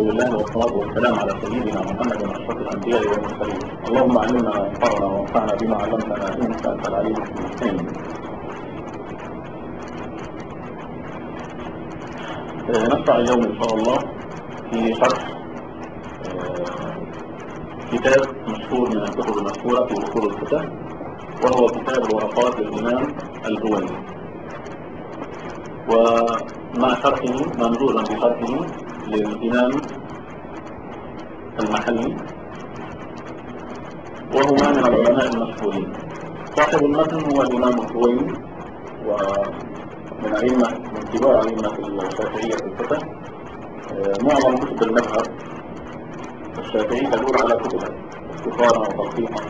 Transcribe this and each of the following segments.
لله والصلاة والسلام على سيدنا محمد أشرف الأنبياء والمرسلين. اللهم علمنا ما ينفعنا وانفعنا بما علمتنا إنك أنت العليم الحكيم. نشرع اليوم إن شاء الله في شرح كتاب مشهور من الكتب المشهورة في أصول الفقه، وهو كتاب الورقات للإمام الجويني، ومع شرحه ممزوجا بشرحه للإمام المحلي، وهما من العلماء المشهورين. صاحب المتن هو الإمام الجويني، من كبار أئمة الشافعية في الفقه. معظم كتب المذهب الشافعي تدور على كتبه اختصارا وتلخيصا،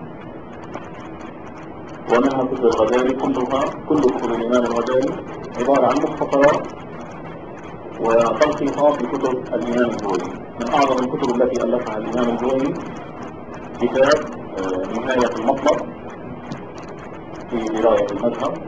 ومنها كتب الغزالي كل كتب الإمام الغزالي عبارة عن مختصرات وتلخيصات لكتب الإمام الجويني. من أعظم الكتب التي ألفها الإمام الجويني كتاب نهاية المطلب في دراية المذهب،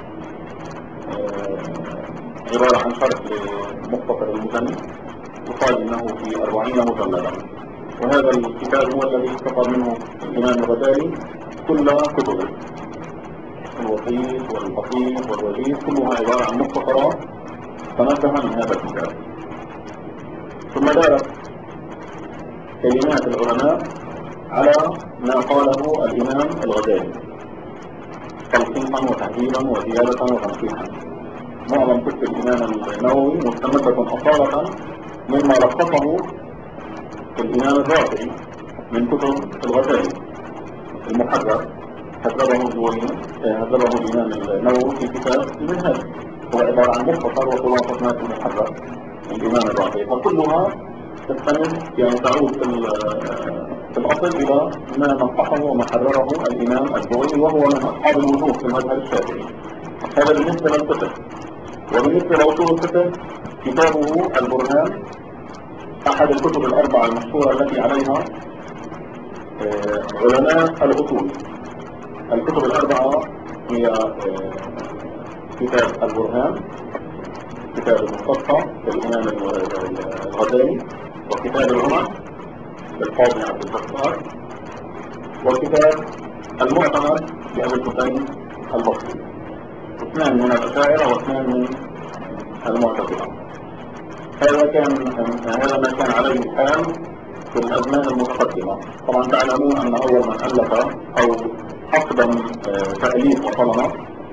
عبارة عن شرح لمختصر المزني، يقال إنه في 40 مجلدا. وهذا الكتاب هو الذي استقر منه الإمام الغزالي كل كتبه، الوسيط والبسيط والوجيز، كلها عبارة عن مختصرات تنزه من هذا الكتاب. ثم دارت كلمات العلماء على ما قاله الإمام الغزالي تلخيصا وتهذيبا وزيادة وتنصيحا. معظم كتب الإمام النووي مستمدة أصالة مما لخصه الإمام الرافعي من كتب الغزالي المحرر، هذبه الإمام النووي في كتاب المنهج، هو عبارة عن مختصر وخلاصة ما في المحرر الإمام الرافعي، فكلها تستند تعود في الأصل إلى ما نصحه ومحرره الإمام الجويني، وهو من أصحاب الوجوه في المذهب الشافعي. هذا بالنسبة للفقه. وبالنسبة لأصول الفقه كتابه البرهان أحد الكتب الأربعة المشهورة التي عليها علماء الأصول. الكتب الأربعة هي كتاب البرهان، كتاب المستصفى للإمام الغزالي، وكتاب العمر للقاضي عبد الجبار، وكتاب المعتمد لأبي الحسين البصري. اثنان من الأشاعرة واثنان من المعتزلة. هذا ما كان عليه الحال في الأزمان المتقدمة. طبعا تعلمون أن أول من ألف أو أقدم تأليف وصلنا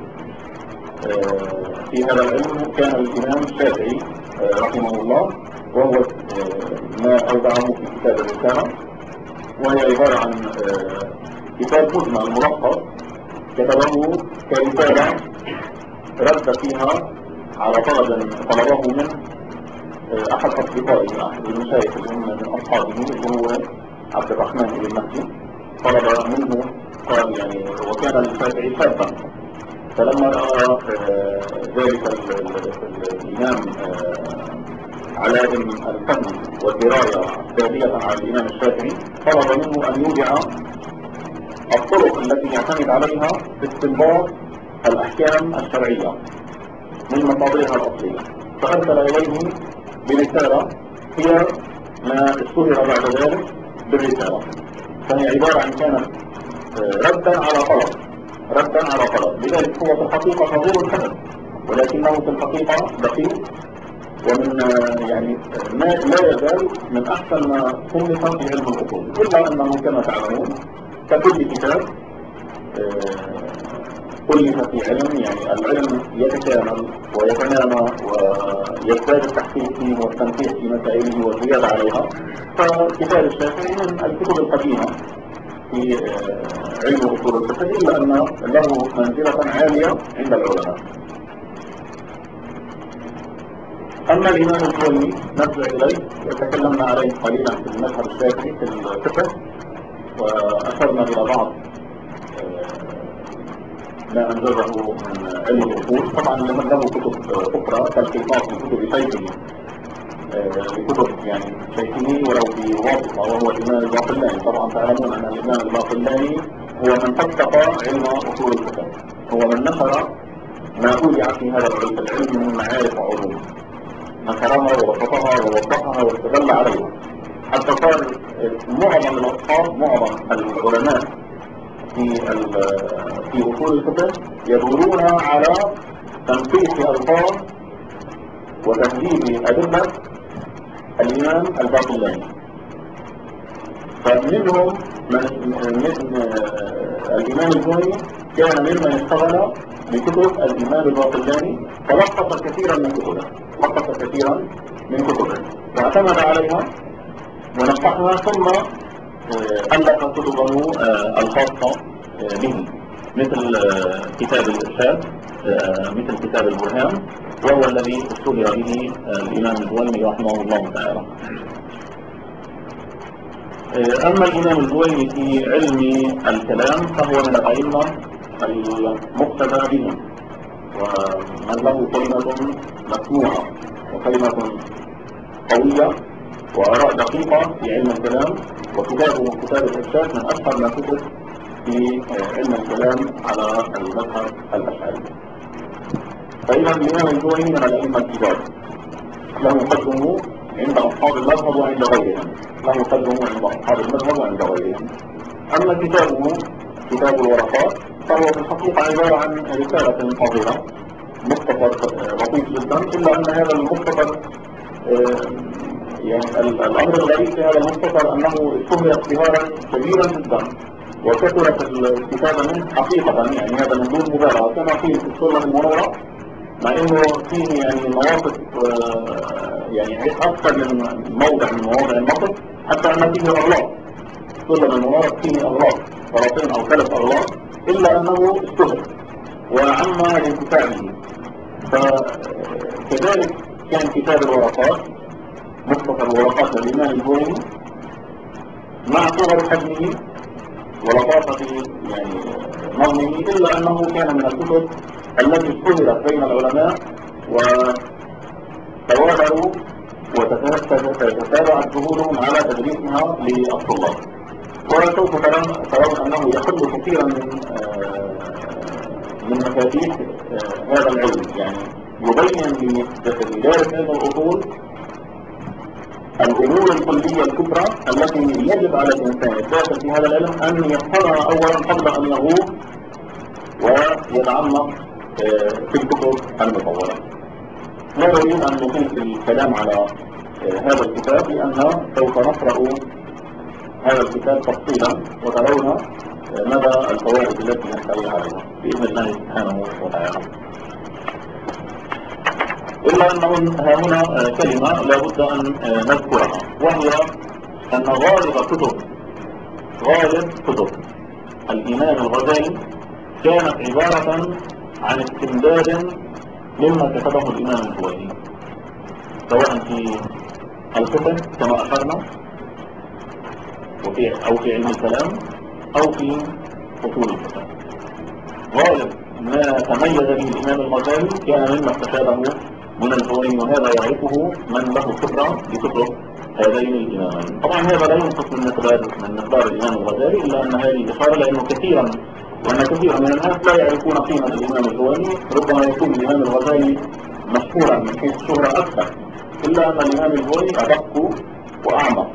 في هذا العلم كان الإمام الشافعي رحمه الله، وهو ما أودعه في كتاب الرسالة، وهي عبارة عن كتاب مجمل ملخص كتبه كرسالة رد فيها على طلبه من أحد أصدقائه، أحد المشايخ من أصحابه اللي هو عبد الرحمن بن مهدي. طلب منه، قال وكان الشافعي شابا، فلما رأى ذلك الإمام على الفهم والدراية دالية على الإمام الشافعي، طلب منه أن يوضع الطرق التي يعتمد عليها في استنباط الأحكام الشرعية من مصادرها الأصلية، فأرسل إليه برسالة هي ما اشتهر بعد ذلك بالرسالة. فهي عبارة عن كانت ردا على طلب، لذلك هو في الحقيقة صغير الحجم، ولكنه في الحقيقة دقيق، ومن ما لا يزال من أحسن ما صنف في علم الأصول. إلا أنه كما تعلمون ككل كتاب ألف في علم، العلم يتكامل ويتنامى ويزداد التحقيق فيه والتنقيح في مسائله والزيادة عليها. فكتاب الشافعي من الكتب القديمة في علم أصول الفقه، إلا أن له منزلة عالية عند العلماء. أما الإمام الجويني نرجع إليه، وتكلمنا عليه قليلا في المذهب الشافعي في الفقه، وأشرنا إلى بعض ما أنجزه من علم الأصول. طبعا له كتب أخرى تلخيصات من كتب شيخه، لكتب شيخه ولو بواسطة، وهو الإمام الباقلاني. طبعا تعلمون أن الإمام الباقلاني هو من فقه علم أصول الفقه، هو من نشر ما أودع في هذا العلم من معارف وعلوم. نشرها ووثقها ووضحها واستدل عليها، حتى صار معظم الأصحاب معظم العلماء في أصول الفقه يدورون على تنقيح ألفاظ وتهذيب أدلة الإمام الباقلاني. فمنهم الإمام الجويني كان ممن اشتغل بكتب الإمام الباقلاني، فلخص كثيرا من كتبه واعتمد عليها ونقحها، ثم ألف كتبه الخاصة به، مثل كتاب الإرشاد، مثل كتاب البرهان، وهو الذي اشتهر به الإمام الجويني رحمه الله تعالى. أما الإمام الجويني في علم الكلام فهو من الأئمة المقتدى بهم، ومن له كلمة مسموعة وكلمة قوية وآراء دقيقة في علم الكلام، وكتابه كتاب الإرشاد من أشهر ما كتب في علم الكلام على المذهب الأشعري. فإذا الإمام الجويني من الأئمة الكبار، له قدمه عند أصحاب المذهب وعند غيرهم، أما كتابه كتاب الورقات فهو في الحقيقة عبارة عن رسالة صغيرة، مختصر لطيف جدا، إلا أن هذا المختصر يعني الأمر الغريب في هذا المختصر أنه اشتهر اشتهارا كبيرا جدا، وكثرت الاستفادة منه حقيقة، يعني هذا من دون مبالغة، كما فيه في السنة المنورة، مع انه فيه يعني مواقف يعني اكثر من موضع من مواضع النقد، حتى ان فيه اغلاط، سلم المنورة فيه اغلاط 2 أو 3 اغلاط، الا انه اشتهر وعم الانتفاع به. فكذلك كان كتاب الورقات، مختصر الورقات للإمام الجويني، مع صغر حجمه ولطافة يعني نظمه، إلا أنه كان من الكتب التي اشتهرت بين العلماء وتوابروا وتتابعت جهودهم على تدريسها للطلاب. وسوف ترون أنه يحل كثيرا من مفاتيح هذا العلم، يعني يبين لدارس علم الأصول الأمور الكلية الكبرى التي يجب على الإنسان الداخل في هذا العلم أن يفهمها أولا قبل أن يغوص ويتعمق في الكتب المطولة. لا أريد أن نطيل في الكلام على هذا الكتاب، لأن سوف نقرأ هذا الكتاب تفصيلا وترون مدى الفوائد التي نحتوي عليها بإذن الله سبحانه وتعالى. إلا أنه هنا كلمة لا بد أن نذكرها، وهي أن غالب كتب الإمام الغزالي كانت عبارة عن استمداد مما كتبه الإمام الجويني، سواء في الفقه كما أشرنا أو في علم الكلام أو في أصول الفقه. غالب ما تميز به الإمام الغزالي كان مما استفاده من الجويني، وهذا يعرفه من له خبرة بكتب هذين الإمامين. طبعا هذا لا ينقص من مقدار الإمام الغزالي، إلا أن هذه إشارة لأنه كثيرا من الناس لا يعرفون قيمة الإمام الجويني. ربما يكون الإمام الغزالي مشهورا من حيث الشهرة أكثر، إلا أن الإمام الجويني أدق وأعمق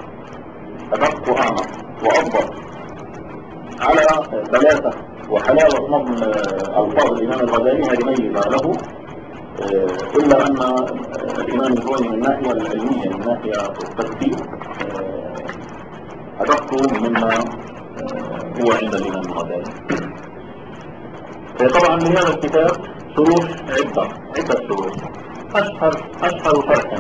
وأضبط على بلاغة وحلاوة نظم ألفاظ الإمام الغزالي، هذه ميزة له. إلا أن الإمام الجويني من الناحية العلمية، من ناحية التفسير، أدق مما هو عند الإمام الغزالي. طبعا لهذا الكتاب شروح عدة شروح. أشهر شرح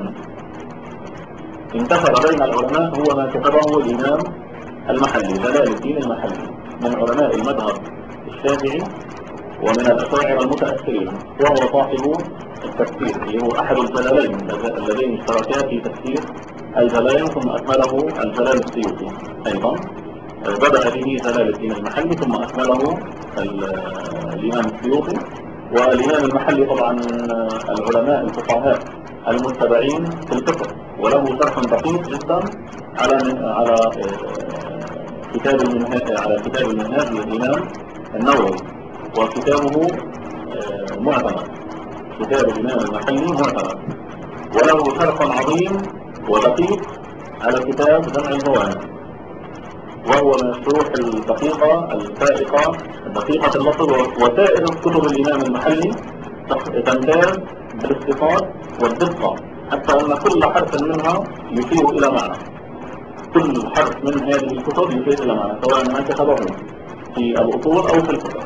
انتشر بين العلماء هو ما كتبه الإمام المحلي، جلال الدين المحلي، من علماء المذهب الشافعي ومن الأشاعرة المتأخرين، وهو صاحب التفسير، اللي هو أحد الجلالين اللذين اشتركا في تفسير الجلالين، ثم أكمله الجلال السيوطي أيضا. بدأ به جلال الدين المحلي ثم أكمله الإمام السيوطي. والإمام المحلي طبعا العلماء الفقهاء المتبعين في الفقه، وله شرح دقيق جدا على كتاب المنهاج للإمام النووي، وكتابه معتمد. كتاب الإمام المحلي معتمد، وله شرح عظيم ودقيق على كتاب جمع الجوامع، وهو من الشروح الدقيقة الفائقة دقيقة اللفظ. وسائر كتب الإمام المحلي تمتاز بالاختصار والدقة، حتى أن كل حرف منها يشير إلى معنى. كل حرف من هذه الكتب يشير إلى معنى، سواء ما كتبه في الأصول أو في الفقه.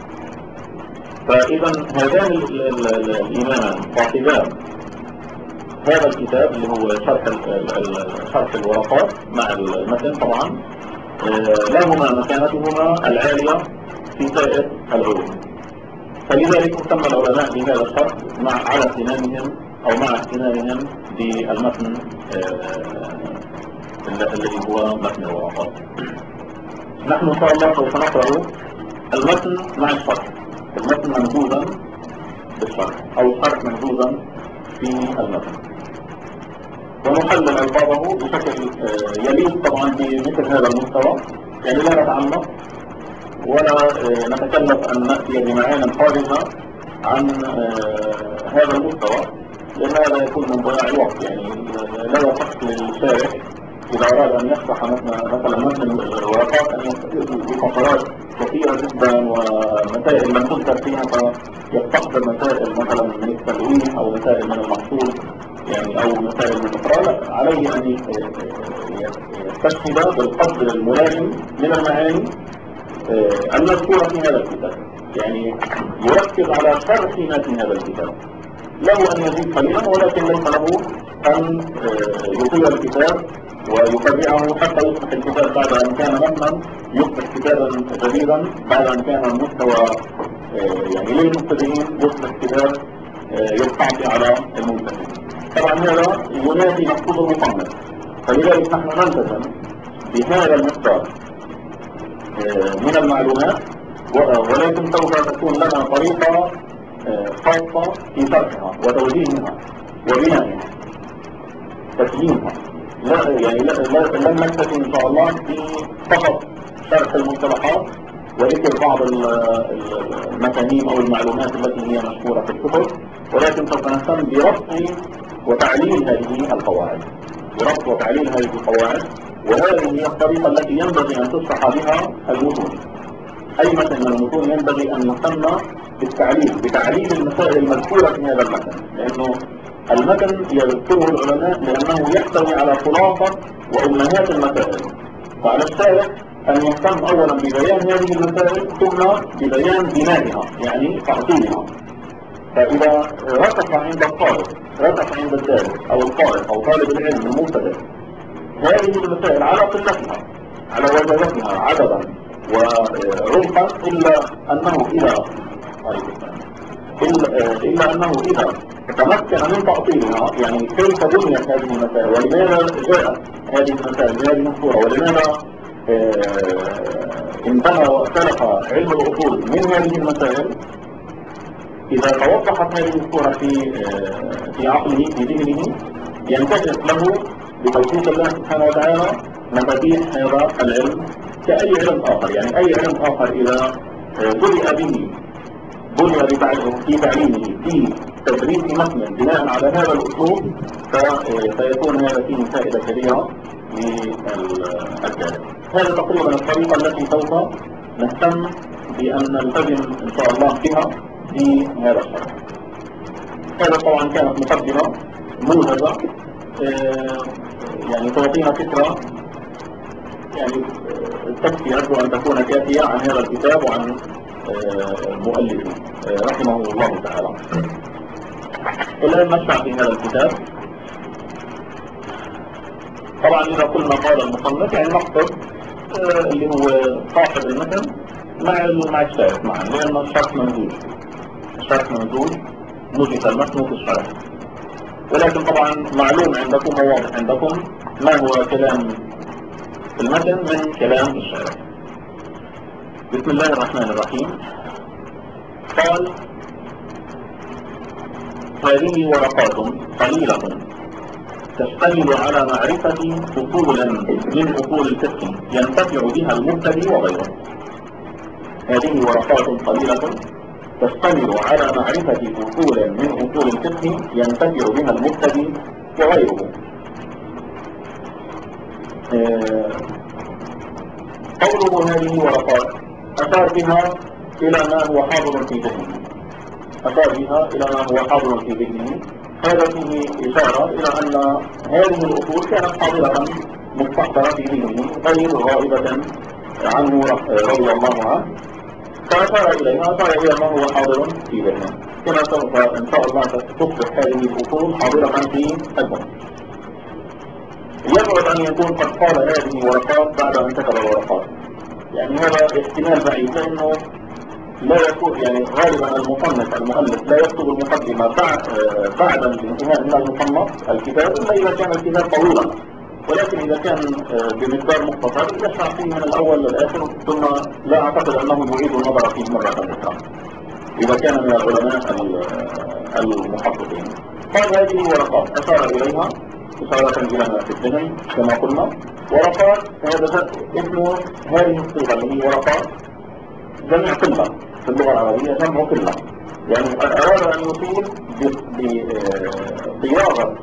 فإذا هذان الإمامان صاحبان هذا الكتاب اللي هو شرح الورقات مع المتن طبعا لهما مكانتهما العالية في سائر العلوم، فلذلك سمى العلماء بهذا الشرح على اهتمامهم أو مع اهتمامهم بالمتن الذي هو متن الورقات. نحن إن شاء الله سوف نقرأ المتن مع الشرح، المتن ممزوجا بالشرح أو الشرح ممزوجا في المتن، ونحلل ألفاظه بشكل يليق طبعا بمثل هذا المستوى. يعني لا نتعمق ولا نتكلف أن نأتي بمعاني خارجة عن هذا المستوى، لأن هذا يكون من ضياع الوقت. يعني لا يصح للشارح إذا أراد أن يشرح مثلا متن الورقات أن يستفيد بفقرات كثيرة جدا ومسائل لم تذكر فيها، فيستحضر مسائل مثلا من التلوين أو مسائل من المحصول يعني أو مسائل من الإقرار. عليه أن يستشهد بالقدر الملائم من المعاني المذكورة في هذا الكتاب، يعني يركز على شرح ما في هذا الكتاب. له أن يزيد قليلا، ولكن ليس له أن يطيل الكتاب ويفرعه حتى يصبح الكتاب بعد أن كان متنا يصبح كتابا جديدا، بعد أن كان المستوى يعني للمبتدئين يصبح كتاب يستعطي على المبتدئين. طبعا هذا ينافي مقصود المصنف، فلذلك نحن نلتزم بهذا المقدار من المعلومات، ولكن سوف تكون لنا طريقة خاصة في شرحها وتوجيهها وبنائها تسليمها. لا يعني لن نكتفي ان شاء الله فقط شرح المصطلحات وذكر بعض المفاهيم او المعلومات التي هي مشهورة في الكتب، ولكن سوف نهتم بربط وتعليل هذه القواعد، بربط وتعليل هذه القواعد. وهذه هي الطريقة التي ينبغي ان تشرح بها المتون. اي متن من المتون ينبغي ان يهتم بتعليل المسائل المذكورة في هذا المتن، لانه المتن يذكره العلماء لأنه يحتوي على خلاصة وأمهات المسائل، فعلى الشارح أن يهتم أولا ببيان هذه المسائل ثم ببيان بنائها يعني تعطيلها. فإذا رسخ عند الطالب رسخ عند الدارس أو القارئ أو طالب العلم المبتدئ هذه المسائل على قلتها على وجبتها عددا وعمقا، إلا أنه إذا تمكن من تعطيلها، يعني كيف بنيت هذه المسائل ولماذا جاءت هذه المسائل بهذه الصورة ولماذا انتهى وأسلق علم الأصول من هذه المسائل، إذا توضحت هذه الصورة في عقله في ذهنه ينكشف له بتوفيق الله سبحانه وتعالى مفاتيح هذا العلم كأي علم آخر. يعني أي علم آخر إذا بني في تعليمه في تدريس متن بناء على هذا الأسلوب فيكون هذا فيه فائدة كبيرة للجالس. هذا تقريبا الطريقة التي سوف نهتم بأن نلتزم إن شاء الله بها في هذا الشرح. هذا طبعا كانت مقدمة موجزة يعني تعطينا فكرة يعني تكفي، أرجو أن تكون كافية عن هذا الكتاب وعن مؤلفه رحمه الله تعالى. الآن نشرع في هذا الكتاب. طبعا إذا قلنا قال المصنف يعني نقصد اللي هو صاحب المتن مع الشارح معا، لأن الشرح ممزوج نجد المتن في الشرح. ولكن طبعا معلوم عندكم وواضح عندكم ما هو كلام المتن من كلام الشارح. بسم الله الرحمن الرحيم. قال: هذه ورقات قليلة تشتمل على معرفة أصولا من أصول الفقه ينتفع بها المبتدئ وغيره. هذه ورقات قليلة تشتمل على معرفة أصول من أصول الفقه ينتفع بها المبتدئ وغيره. قوله هذه ورقات أشار بها إلى ما هو حاضر في ذهنه، أشار بها إلى ما هو حاضر في ذهنه. هذا فيه إشارة إلى أن هذه الأصول كانت حاضرة مستحضرة في ذهنه غير غائبة عنه رضي الله عنه، فأشار إليها، أشار إلى ما هو حاضر في ذهنه، كما سوف إن شاء الله تصبح هذه الأصول حاضرة في الذهن. يبعد أن يكون قد قال هذه ورقات بعد أن كتب الورقات، يعني هذا احتمال بعيد، لأنه لا يكون يعني غالبا المؤلف لا يكتب المقدمة بعد الانتهاء من المصنف الكتاب إلا إذا كان الكتاب طويلا، ولكن إذا كان بمقدار مختصر يشرح فيه من الأول للآخر، ثم لا أعتقد أنه يعيد النظر فيه مرة أخرى إذا كان من العلماء المحققين. قال هذه ورقات أشار إليها إشارة إلى ما في الذهن كما قلنا. ورقات هذا اسمه هذه الصيغة اللي هي ورقات جمع قلة في اللغة العربية، جمع قلة، يعني أراد أن يصيب بصياغة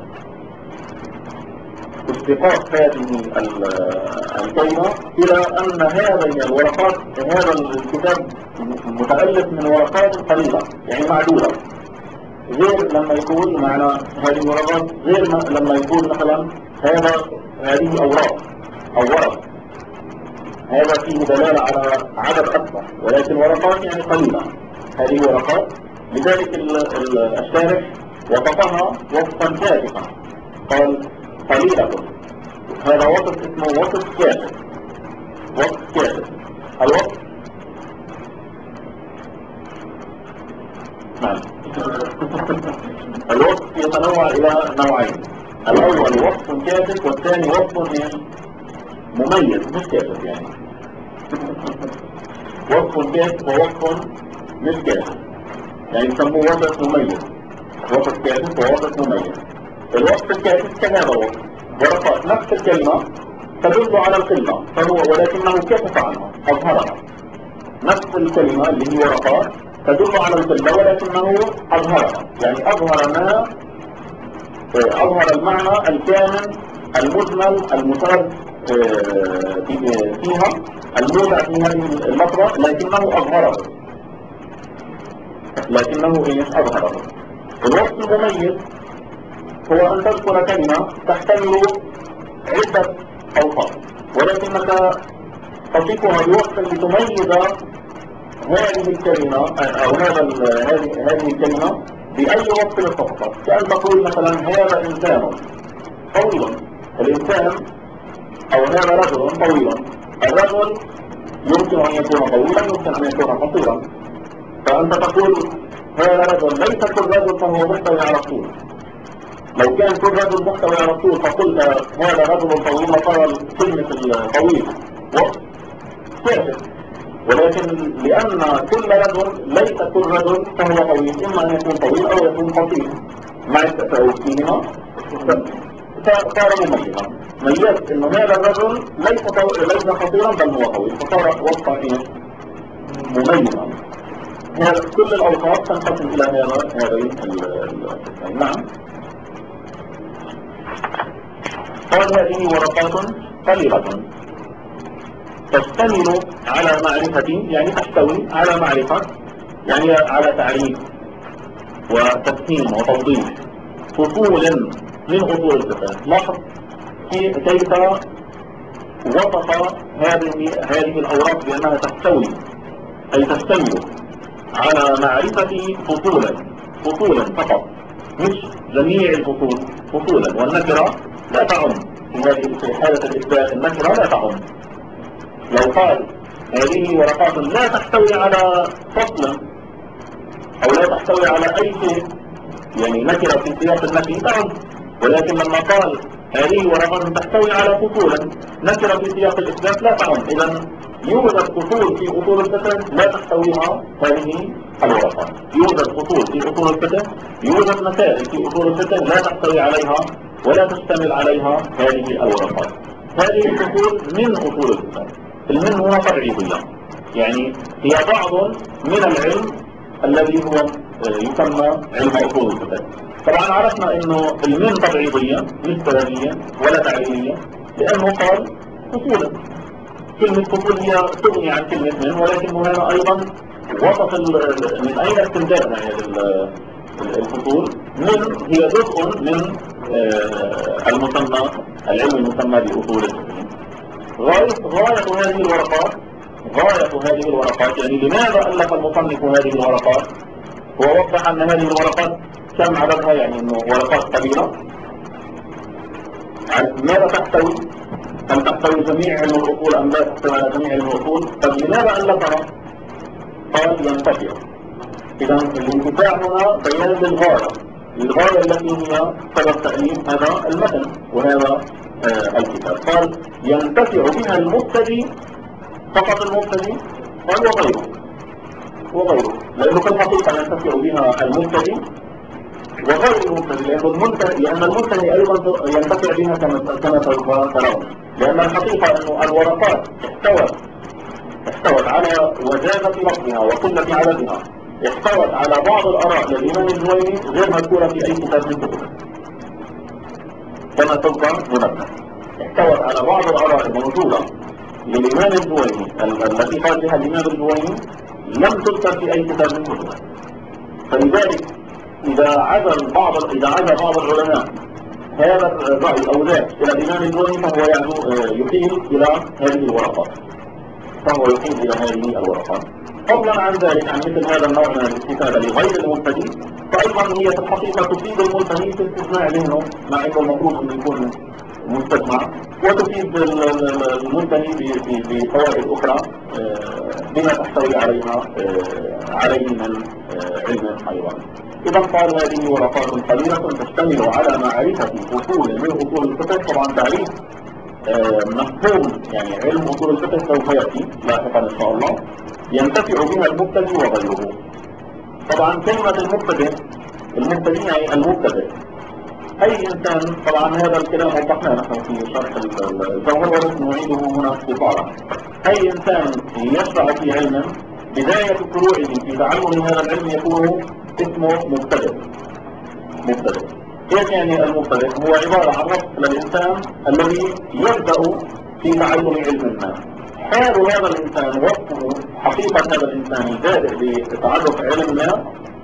اشتقاق هذه الكلمة إلى أن هذه الورقات، هذا الكتاب متألف من ورقات قليلة يعني معدودة، غير لما يقول معنى هذه ورقات، غير لما يقول مثلا هذه أوراق أو ورق، هذا فيه دلالة على عدد أكثر، ولكن ورقات يعني قليلة، هذه ورقات. لذلك الشارح وصفها وصفا كاشفا، قال قليلة، هذا وصف اسمه وصف كاشف. وصف كاشف، الوصف نعم الوصف يتنوع إلى نوعين، الأول وصف كاشف والثاني وصف مميز مش كاشف، يعني وصف كاشف ووصف مش كاشف، يعني يسموه وصف مميز، وصف كاشف ووصف مميز. الوصف الكاشف كهذا الوصف، ورقات نفس الكلمة تدل على القلة فهو، ولكنه كشف عنها أظهرها. نفس الكلمة اللي هي ورقات تدل على القلة ولكنه أظهرها، يعني أظهر المعنى الكامل المجمل المشار فيها الموضع في هذه اللفظة، لكنه أظهره، أظهره. الوصف المميز هو أن تذكر كلمة تحتمل عدة أوصاف، ولكنك تصفها بوصف لتميز هذه الكلمة أو هذه الكلمة بأي وصف للتصفة. كأن تقول مثلا هذا إنسان طويل، الإنسان أو هذا رجل طويل، الرجل يمكن أن يكون طويلا يمكن أن يكون قصيرا، فأنت تقول هذا رجل، ليس كل رجل فهو محتوي على الطول. لو كان كل رجل محتوي على الطول فقلت هذا رجل طويل وصار كلمة الطويل وصف كاشف، ولكن لأن كل رجل ليس كل رجل فهو طويل، إما أن يكون طويل أو يكون قصير مع التفاوت فيهما صار مميزا. ميزت إنه هذا الرجل ليس قصيرا بل هو طويل، فصار وصفا مميزا. كل الأوصاف تنقسم إلى هذين القسمين. نعم. قال هذه ورقات قليلة تشتمل على معرفة، يعني تحتوي على معرفة، يعني على تعريف وتفهيم وتوضيح فصول من أصول الفقه. لاحظ كيف وصف هذه الأوراق بأنها تحتوي أي تشتمل على معرفة فصولا فقط، مش جميع الفصول، فصولا. والنكرة لا تعم في حالة الإثبات، النكرة لا تعم. لو قال هذه ورقات لا تحتوي على فصل أو لا تحتوي على أي شيء، يعني نكرة في سياق النفي تعم، ولكن لما قال هذه ورقات تحتوي على فصولا نكرة في سياق الإثبات لا تعم. إذا يوجد فصول في أصول الفقه لا تحتويها هذه الورقات، يوجد فصول في أصول الفقه، يوجد مسائل في أصول الفقه لا تحتوي عليها ولا تشتمل عليها هذه الورقات. هذه الفصول من أصول الفقه، المن هو فرعية، يعني هي بعض من العلم الذي هو يسمى علم أصول الفقه. طبعا عرفنا انه المن تبعيضية مش سببية ولا تعليمية، لانه قال فصولا. كلمة فصول هي تغني عن كلمة من، ولكن هنا ايضا وصف من اين استمدادنا الفصول. من هي جزء من المسمى العلم المسمى بأصول الفقه. غاية هذه الورقات يعني لماذا ألف المصنف هذه الورقات؟ هو وضح أن هذه الورقات كم عددها، يعني أنه ورقات قليلة. ماذا تحتوي؟ هل تحتوي جميع علم الأصول أم لا تحتوي على جميع علم الأصول؟ طب لماذا ألفها؟ قال ينتفع. إذا الانتفاع هنا بيان للغاية التي هي سبب تأليف هذا المتن وهذا الكتاب. قال ينتفع بها المبتدئ، فقط المبتدئ، قال وغيره، لأنه في الحقيقة ينتفع بها المبتدئ وغير المبتدئ، لأن المبتدئ أيضا ينتفع بها كما سوف ترون. لأن الحقيقة أن الورقات احتوت على وجازة لفظها وقلة عددها، احتوت على بعض الآراء للإمام الجويني غير مذكورة في أي كتاب من كتبه كما سوف ننبه. احتوت على بعض الآراء الموجودة للإمام الجويني التي قال بها الإمام الجويني لم تذكر في أي كتاب من كتبه. فلذلك إذا عزى بعض العلماء هذا الرأي أو ذاك إلى الإمام الجويني فهو يحيل إلى هذه الورقات. فضلا عن ذلك، عن مثل هذا النوع من الاستفادة لغير المبتدئ، فأيضا هي في الحقيقة تفيد المبتدئ في استثناء ذهنه مع أنه المفروض أن يكون مستجمع، وتفيد المبتدئ بفوائد أخرى بما تحتوي عليه من علم أيضا. إذا قال هذه ورقات قليلة تشتمل على معرفة أصول من أصول الفقه. طبعا تعريف مفهوم يعني علم أصول الفقه سوف يأتي لاحقا إن شاء الله. ينتفع بها المبتدئ وغيره. طبعا كلمة المبتدئ يعني المبتدئ أي إنسان. طبعا هذا الكلام وضحناه نحن في شرح الجوهر ولكن نعيده هنا اختصارا. أي إنسان يشرع في علم بداية فروعه في تعلم هذا العلم يكون اسمه مبتدئ. ايش يعني المبتدئ؟ هو عبارة عن وصف للإنسان الذي يبدأ في تعلم علم ما. حال هذا الإنسان، وصفه حقيقة هذا الإنسان البادئ بتعرف علم ما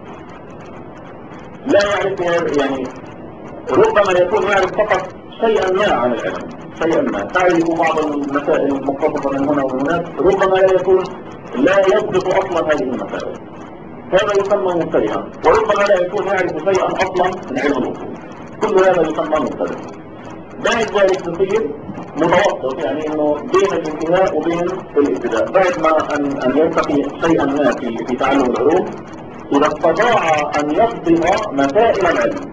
لا يعرف، يعني ربما يكون يعرف فقط شيئا ما عن العلم، شيئا ما تعرف بعض المسائل المختصرة من هنا ومن هناك، ربما لا يضبط أصلا هذه المسائل، هذا يسمى مبتدئا. وربما لا يكون يعرف شيئا أصلا من علم الأصول، كل هذا يسمى مبتدئ. بعد ذلك يصير متوسط، يعني انه بين الانتهاء وبين الابتداء، بعد ما ان يرتقي شيئا ما في تعلم العلوم، اذا استطاع ان يضبط مسائل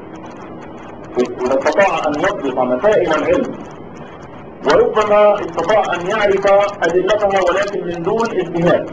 العلم، وربما استطاع ان يعرف ادلتها ولكن من دون اجتهاد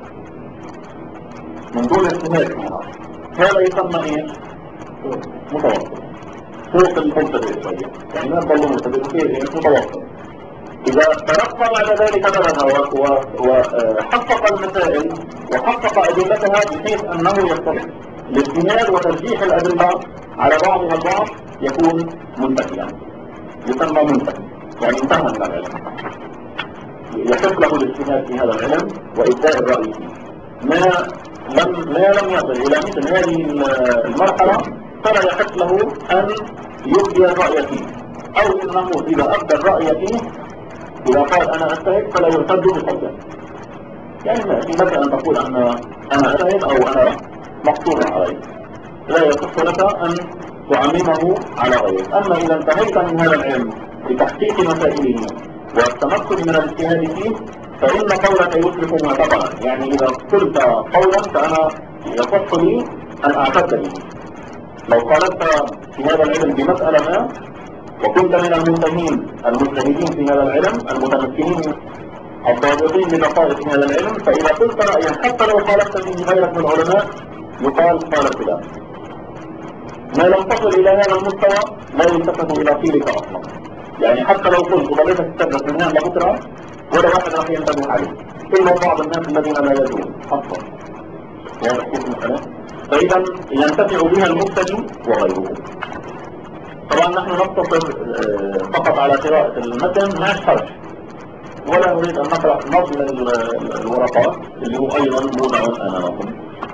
فيها، هذا يسمى ايه؟ متوسط، فوق المبتدئ شويه، يعني ما تضل مبتدئ كثير، متوسط. إذا ترقى بعد ذلك درجة وحقق المسائل وحقق أدلتها بحيث أنه يستطيع الاجتهاد وترجيح الأدلة على بعضها البعض، يكون منتهيا، يسمى منتهي، يعني انتهى من العلم، يحق له الاجتهاد في هذا العلم وإبداء الرأي فيه. ما لم يصل إلى مثل هذه المرحلة فلا يحق له أن يبدي الرأي فيه، أو إنه إذا أبدى الرأي فيه، إذا قال أنا أجتهد فلا يرتد بقوله، يعني ما في لك أن تقول أنا أجتهد أو أنا مقصور عليه، لا يصح لك أن تعممه على غيره. أما إذا انتهيت من هذا العلم بتحقيق مسائله والتمكن من الاجتهاد فيه، فإن قولك يصبح معتبرا، يعني إذا قلت قولا فأنا يصح لي أن أعتد به. لو قالت في هذا العلم بمسألة ما وكنت من المجتهدين في هذا العلم المتمكنين الضابطين بدقائق هذا العلم، فإذا قلت رأيا حتى لو خالفت فيه غيرك من العلماء يقال قال فلان. ما لم تصل إلى هذا المستوى لا يلتفت إلى قيلك أصلا، يعني حتى لو قلت وظليت تتدرس من هنا لبكرة ولا واحد راح ينتبه عليه إلا بعض الناس الذين لا يدرون أصلا، واضح كيف المسألة؟ فإذا ينتفع بها المبتدئ وغيره. طبعا نحن نقتصر فقط على قراءة المتن مع الشرح، ولا نريد أن نقرأ نظم الورقات اللي هو أيضا موضع أمامكم.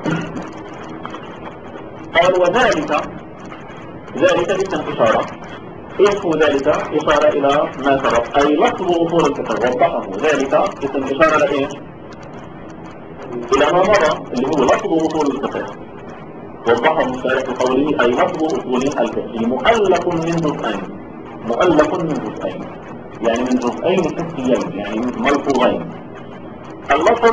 قال وذلك، ذلك اسم إشارة. ايش هو ذلك؟ إشارة إلى ما سبق، أي لفظ أصول الفقه وضحه. ذلك اسم إشارة لإيه؟ إلى ما مضى اللي هو لفظ أصول الفقه، وضحه الشارح بقوله أي لفظ أصول الفقه مؤلف من جزئين. مؤلف من جزئين يعني من جزئين حسيين، يعني ملفوظين. اللفظ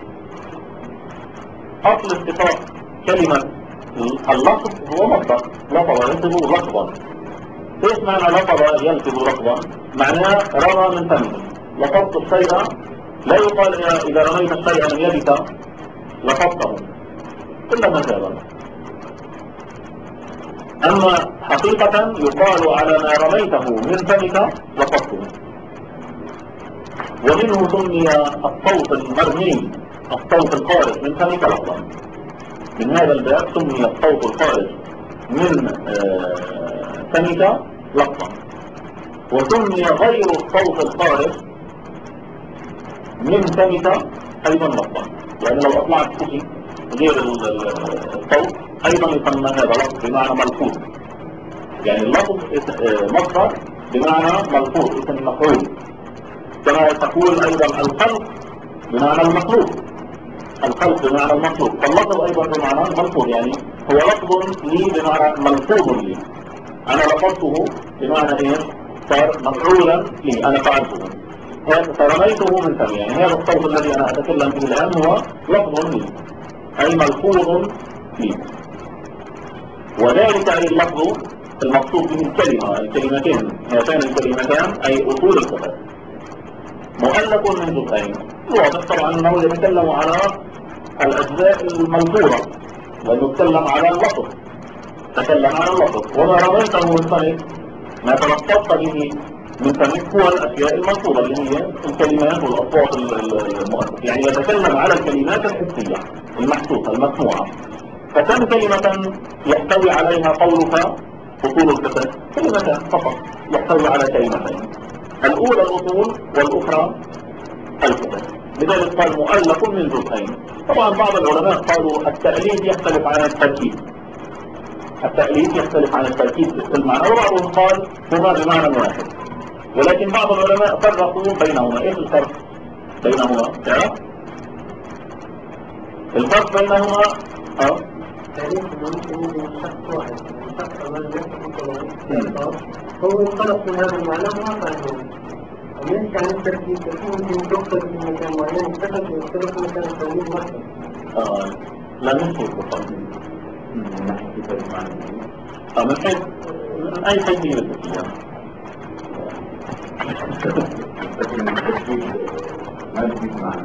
أصل اشتقاق كلمة اللفظ هو مصدر لفظ يلفظ لفظا. ايش معنى لفظ يلفظ لفظا؟ معناه رمى من فمه. لفظت الشيء، لا يقال إذا رميت الشيء من يدك لفظته إلا مجازا، أما حقيقة يقال على ما رميته من فمك لفظته. ومنه سمي الصوت المرمي الصوت الخارج من فمك لفظا. من هذا الباب سمي الصوت الخارج من فمك لفظا، وسمي غير الصوت الخارج من فمك أيضا لفظا. يعني لو أطلعت شيء غير الصوت أيضا يسمى هذا لفظ بمعنى ملفوظ. يعني اللفظ مصدر بمعنى ملفوظ، اسم مفعول. كما تقول أيضا الخلق بمعنى المخلوق، الخلق بمعنى المخلوق، فاللفظ أيضا بمعنى ملفوظ، يعني هو لفظ لي بمعنى ملفوظ لي. أنا لفظته بمعنى إيه؟ صار مفعولا لي، أنا فعلته، فرميته من فمي. يعني هذا الصوت الذي أنا أتكلم به الآن هو لفظ لي أي ملفوظ لي. وذلك أي اللفظ المقصود به الكلمة، الكلمتين، هاتان الكلمتان أي أصول الفقه، مؤلف من جزئين. واضح طبعا أنه يتكلم على الأجزاء الملفوظة، لأنه يتكلم على اللفظ، تكلم على اللفظ. وما رميته من فمك، ما تلفظت به من فمك هو الأشياء الملفوظة اللي هي الكلمات والأصوات المؤثرة. يعني يتكلم على الكلمات الحسية المحسوسة المسموعة. فكم كلمة يحتوي عليها قولك أصول الفقه؟ كلمتان فقط يحتوي على كلمتين، الأولى الأصول والأخرى الفقه. لذلك قال مؤلف من جزئين. طبعا بعض العلماء قالوا التأليف يختلف عن التركيب، التأليف يختلف عن التركيب في المعنى، وبعضهم قال هما بمعنى واحد. ولكن بعض العلماء فرقوا بينهما. ايش الفرق بينهما؟ تعرف الفرق بينهما؟ تاريخ ممكن يكون شخص واحد، شخص ما يكون هو خلق من هذا المعنى ما فعله، ويمكن عن التركيب ممكن تخرج في مكان معين وتخرج في مكان ثاني مثلا. لا نشوف بالضبط من ناحية كيف المعنى من حيث من أي حيثية التركيب ما بيجيب معنى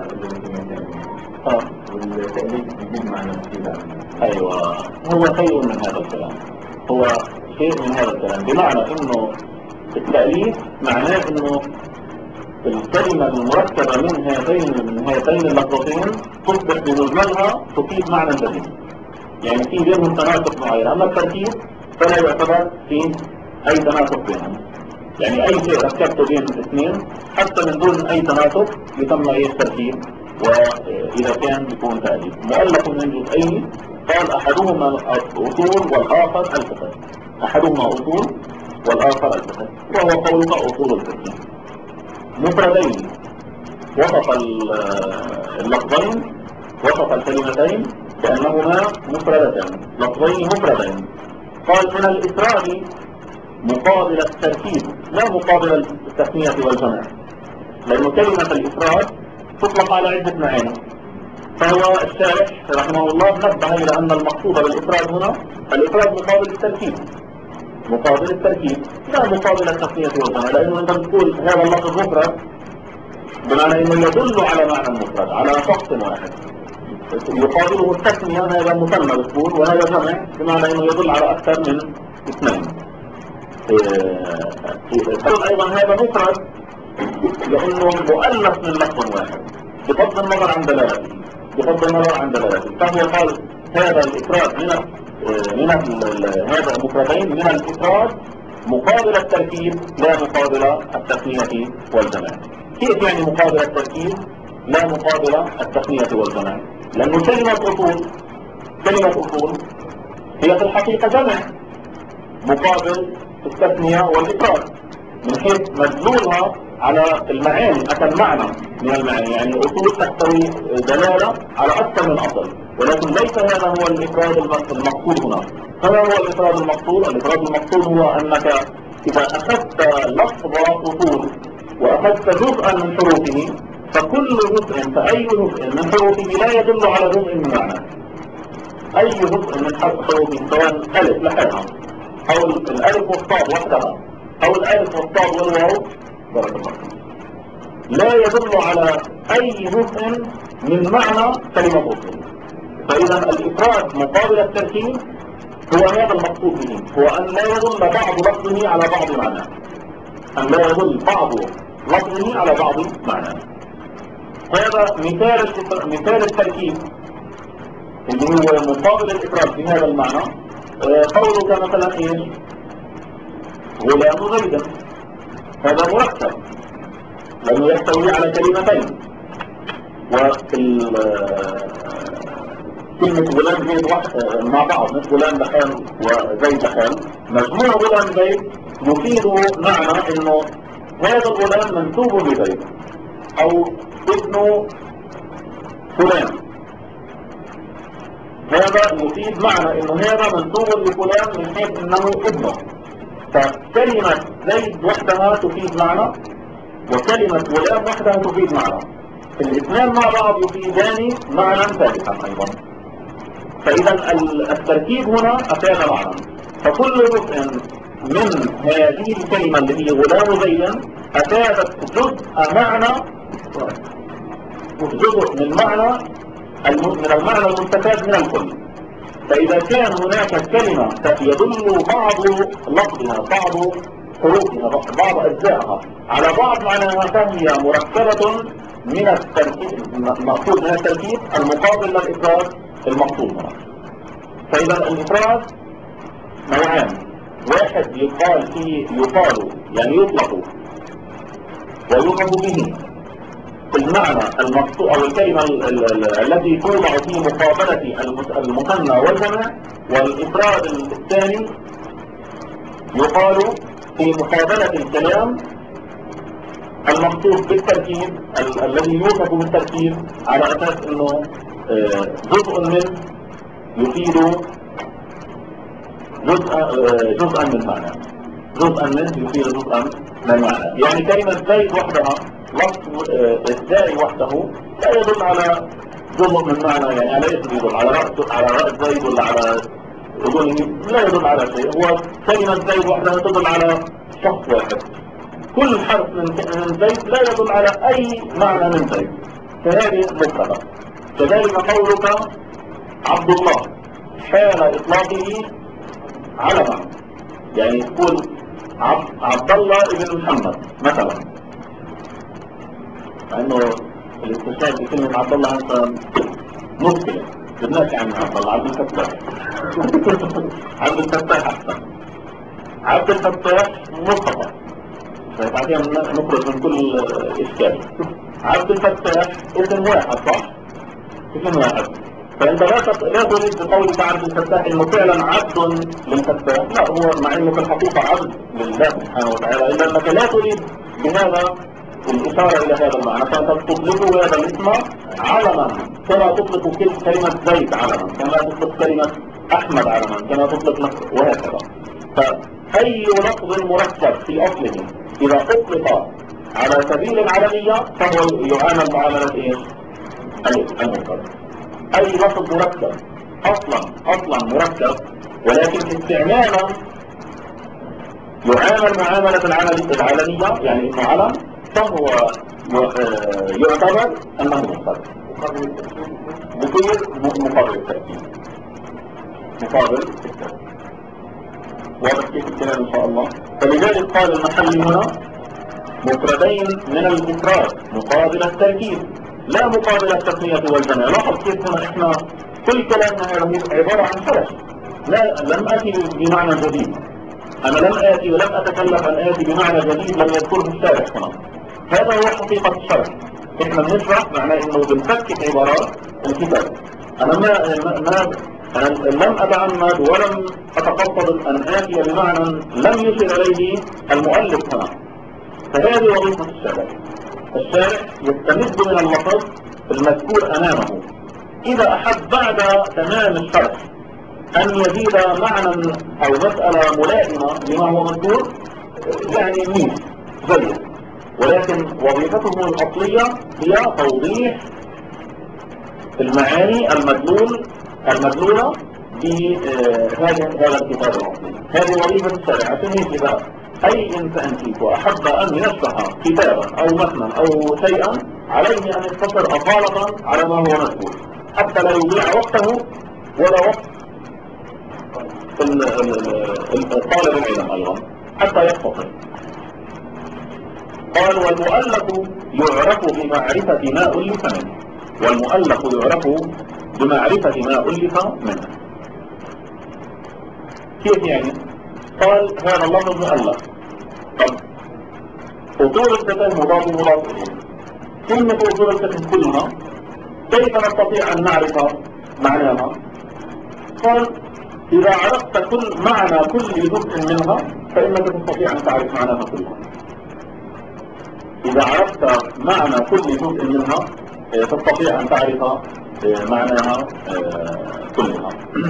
والتأليف بيجيب معنى كثير. أيوة، هو شيء من هذا الكلام، هو شيء من هذا الكلام، بمعنى إنه التأليف معناه إنه الكلمة المركبة من هاتين اللفظتين تصبح بمجملها تفيد معنى جديد، يعني في بينهم تناسق معين. أما التركيب فلا يعتبر فيه أي تناسق بينهم، يعني أي شيء ركبته بين اثنين حتى من دون أي تناسق يسمى إيه تركيب، وإذا كان يكون تأليف. مؤلف من جزئين، قال أحدهما أصول والآخر الفقه، أحدهما أصول والآخر الفقه، وهو قولك أصول الفقه. مفردين، وصف اللفظين، وصف الكلمتين بأنهما مفردتان، لفظين مفردين. قال من الإفراد مقابل التركيب لا مقابل التثنية والجمع، لأن كلمة الإفراد تطلق على عدة معاني. فهو الشارح رحمه الله نبه إلى أن المقصود بالإفراد هنا الإفراد مقابل التركيب، مقابل التركيب لا مقابل التثنية والجمع. لأنه أنت بتقول هذا اللفظ مفرد بمعنى أنه يدل على معنى المفرد، على شخص واحد. يقابله التثنية هذا مثنى بتقول، وهذا جمع بمعنى أنه يدل على أكثر من اثنين. أيضا هذا مفرد لأنه مؤلف من لفظ واحد بغض النظر عن دلالته. بغض النظر عن دلالته. فهو قال هذا الإفراد هذا المفردين من الإفراد مقابل التركيب لا مقابل التثنية والجمع. كيف يعني مقابل التركيب لا مقابل التثنية والجمع؟ لأن كلمة أصول هي في الحقيقة جمع مقابل التثنية والإفراد من حيث مدلولها على المعاني، أتى المعنى من المعاني، يعني أصول تحتوي دلالة على أكثر من أصل، ولكن ليس هذا هو الإفراد المقصود هنا. فما هو الإفراد المقصود؟ الإفراد المقصود هو أنك إذا أخذت لفظ أصول وأخذت جزءا من حروفه، فكل جزء فأي جزء من حروفه لا يدل على جزء من معنى. أي جزء من حروفه سواء ألف لحالها أو الألف والصاد وحدها أو الألف والصاد والواو بارك الله لا يدل على أي جزء من معنى كلمة أصول. فإذا الإفراد مقابل التركيب هو هذا المقصود به، هو أن لا يدل بعض لفظه على بعض معنى، أن لا يدل بعض لفظه على بعض معنى. هذا مثال التركيب اللي هو مقابل الإفراد في هذا المعنى. قولك مثلا إيش؟ غلام زيدا، هذا مركب لأنه يحتوي على كلمتين، كلمة غلام زيد مع بعض مش غلام بحال وزيد بحال، مجموع غلام زيد يفيد معنى انه هذا الغلام منسوب لزيد او ابن فلان. هذا يفيد معنى انه هذا منسوب لفلان من حيث انه ابنه. فكلمة زيد وحدها تفيد معنى وكلمة غلام وحدها تفيد معنى، الاثنان مع بعض يفيدان معنى ثالثا ايضا. فإذا التركيب هنا أفاد معنى، فكل جزء من هذه الكلمة اللي هي غلام زيدا أفادت جزء من معنى المعنى المستفاد من الكل. فإذا كان هناك كلمة يدل بعض لفظها بعض حروفها بعض أجزائها على بعض معناها فهي مركبة من التركيب، مقصود من التركيب المقابل للإفراد المقصود هنا. فإذا الإفراد نوعان، واحد يقال يعني يطلق ويوصف به المعنى المقصود أو الكلمة التي توضع في مقابلة المثنى والجمع، والإفراد الثاني يقال في مقابلة الكلام المقصود بالتركيب الذي يوصف بالتركيب على أساس أنه جزء منه يفيد جزءا من معنى، جزءا منه يفيد جزءا من معنى. يعني كلمة زيد وحدها لفظ الزاي وحده لا يدل على جزء من معنى، يعني على ايش يدل؟ على رأس زيد ولا على أذنه؟ لا يدل على شيء. هو كلمة زيد وحدها تدل على شخص واحد، كل حرف من زيد لا يدل على أي معنى من زيد، فهذه مفردة. كذلك قولك عبد الله حال إطلاقه علما، يعني يقول عبد الله ابن محمد مثلا، لأنه الاستشهاد بكلمة عبد الله أنت مشكلة، بدناش عن عبد الله، عبد الفتاح عبد الفتاح أحسن، عبد الفتاح مصطفى، بعدين نخرج من كل إشكال. عبد الفتاح اسم واحد صح؟ اسم واحد. فأنت لا تريد بقولك عبد الفتاح إنه فعلا عبد للفتاح، لا، هو مع إنه في الحقيقة عبد لله سبحانه وتعالى، إلا أنك لا تريد بهذا الإشارة إلى هذا المعنى، فأنت تطلق هذا الاسم علما كما تطلق كلمة زيد علما، كما تطلق كلمة أحمد علما، كما تطلق وهكذا. فأي لفظ مركب في أصله إذا أطلق على سبيل العلمية فهو يعامل معاملة إيش؟ المفرد. أي لفظ مركب أصلا مركب، ولكن استعمالا يعامل معاملة العلمية، يعني إنه علم، فهو يعتبر أنه مفرد بصير مقابل التأكيد. واضح كيف الكلام إن شاء الله. فلذلك قال المحلي هنا مفردين من الإفراد مقابل التركيب لا مقابل التثنية والجمع. لاحظ كيف هنا احنا كل كلامنا هذا عبارة عن شرح، لم آتي بمعنى جديد. أنا لم آتي ولم أتكلف أن آتي بمعنى جديد لم يذكره الشارح هنا. هذا هو حقيقة الشرح. احنا بنشرح معناه انه بنفكك عبارات الكتاب. أنا لم أتعمد ولم أتقصد أن آتي بمعنى لم يشر إليه المؤلف هنا. فهذه وظيفة الشارح. الشارح يستمد من اللفظ المذكور أمامه. إذا أحب بعد تمام الشرح أن يزيد معنى أو مسألة ملائمة لما هو مذكور يعني مين زيه، ولكن وظيفته الأصلية هي توضيح المعاني المدلولة بهذا الكتاب الأصلي. هذه وظيفة الشارع. عشان هيك إذا أي إنسان فيكم أحب أن يشرح كتابا أو متنا أو شيئا عليه أن يقتصر أصالة على ما هو مذكور حتى لا يضيع وقته ولا وقت طالب العلم أيضا حتى يختصر. قال والمؤلف يعرف بمعرفة ما ألف منه. والمؤلف يعرف بمعرفة ما ألف منه. كيف يعني؟ قال هذا اللفظ مؤلف. طب أصول الفقه مضاف إليه. كلمة أصول الفقه كلها كيف نستطيع أن نعرف معناها؟ قال إذا عرفت معنى كل جزء منها فإنك تستطيع أن تعرف معناها كلها. إذا عرفت معنى كل جزء منها تستطيع أن تعرف معناها كلها.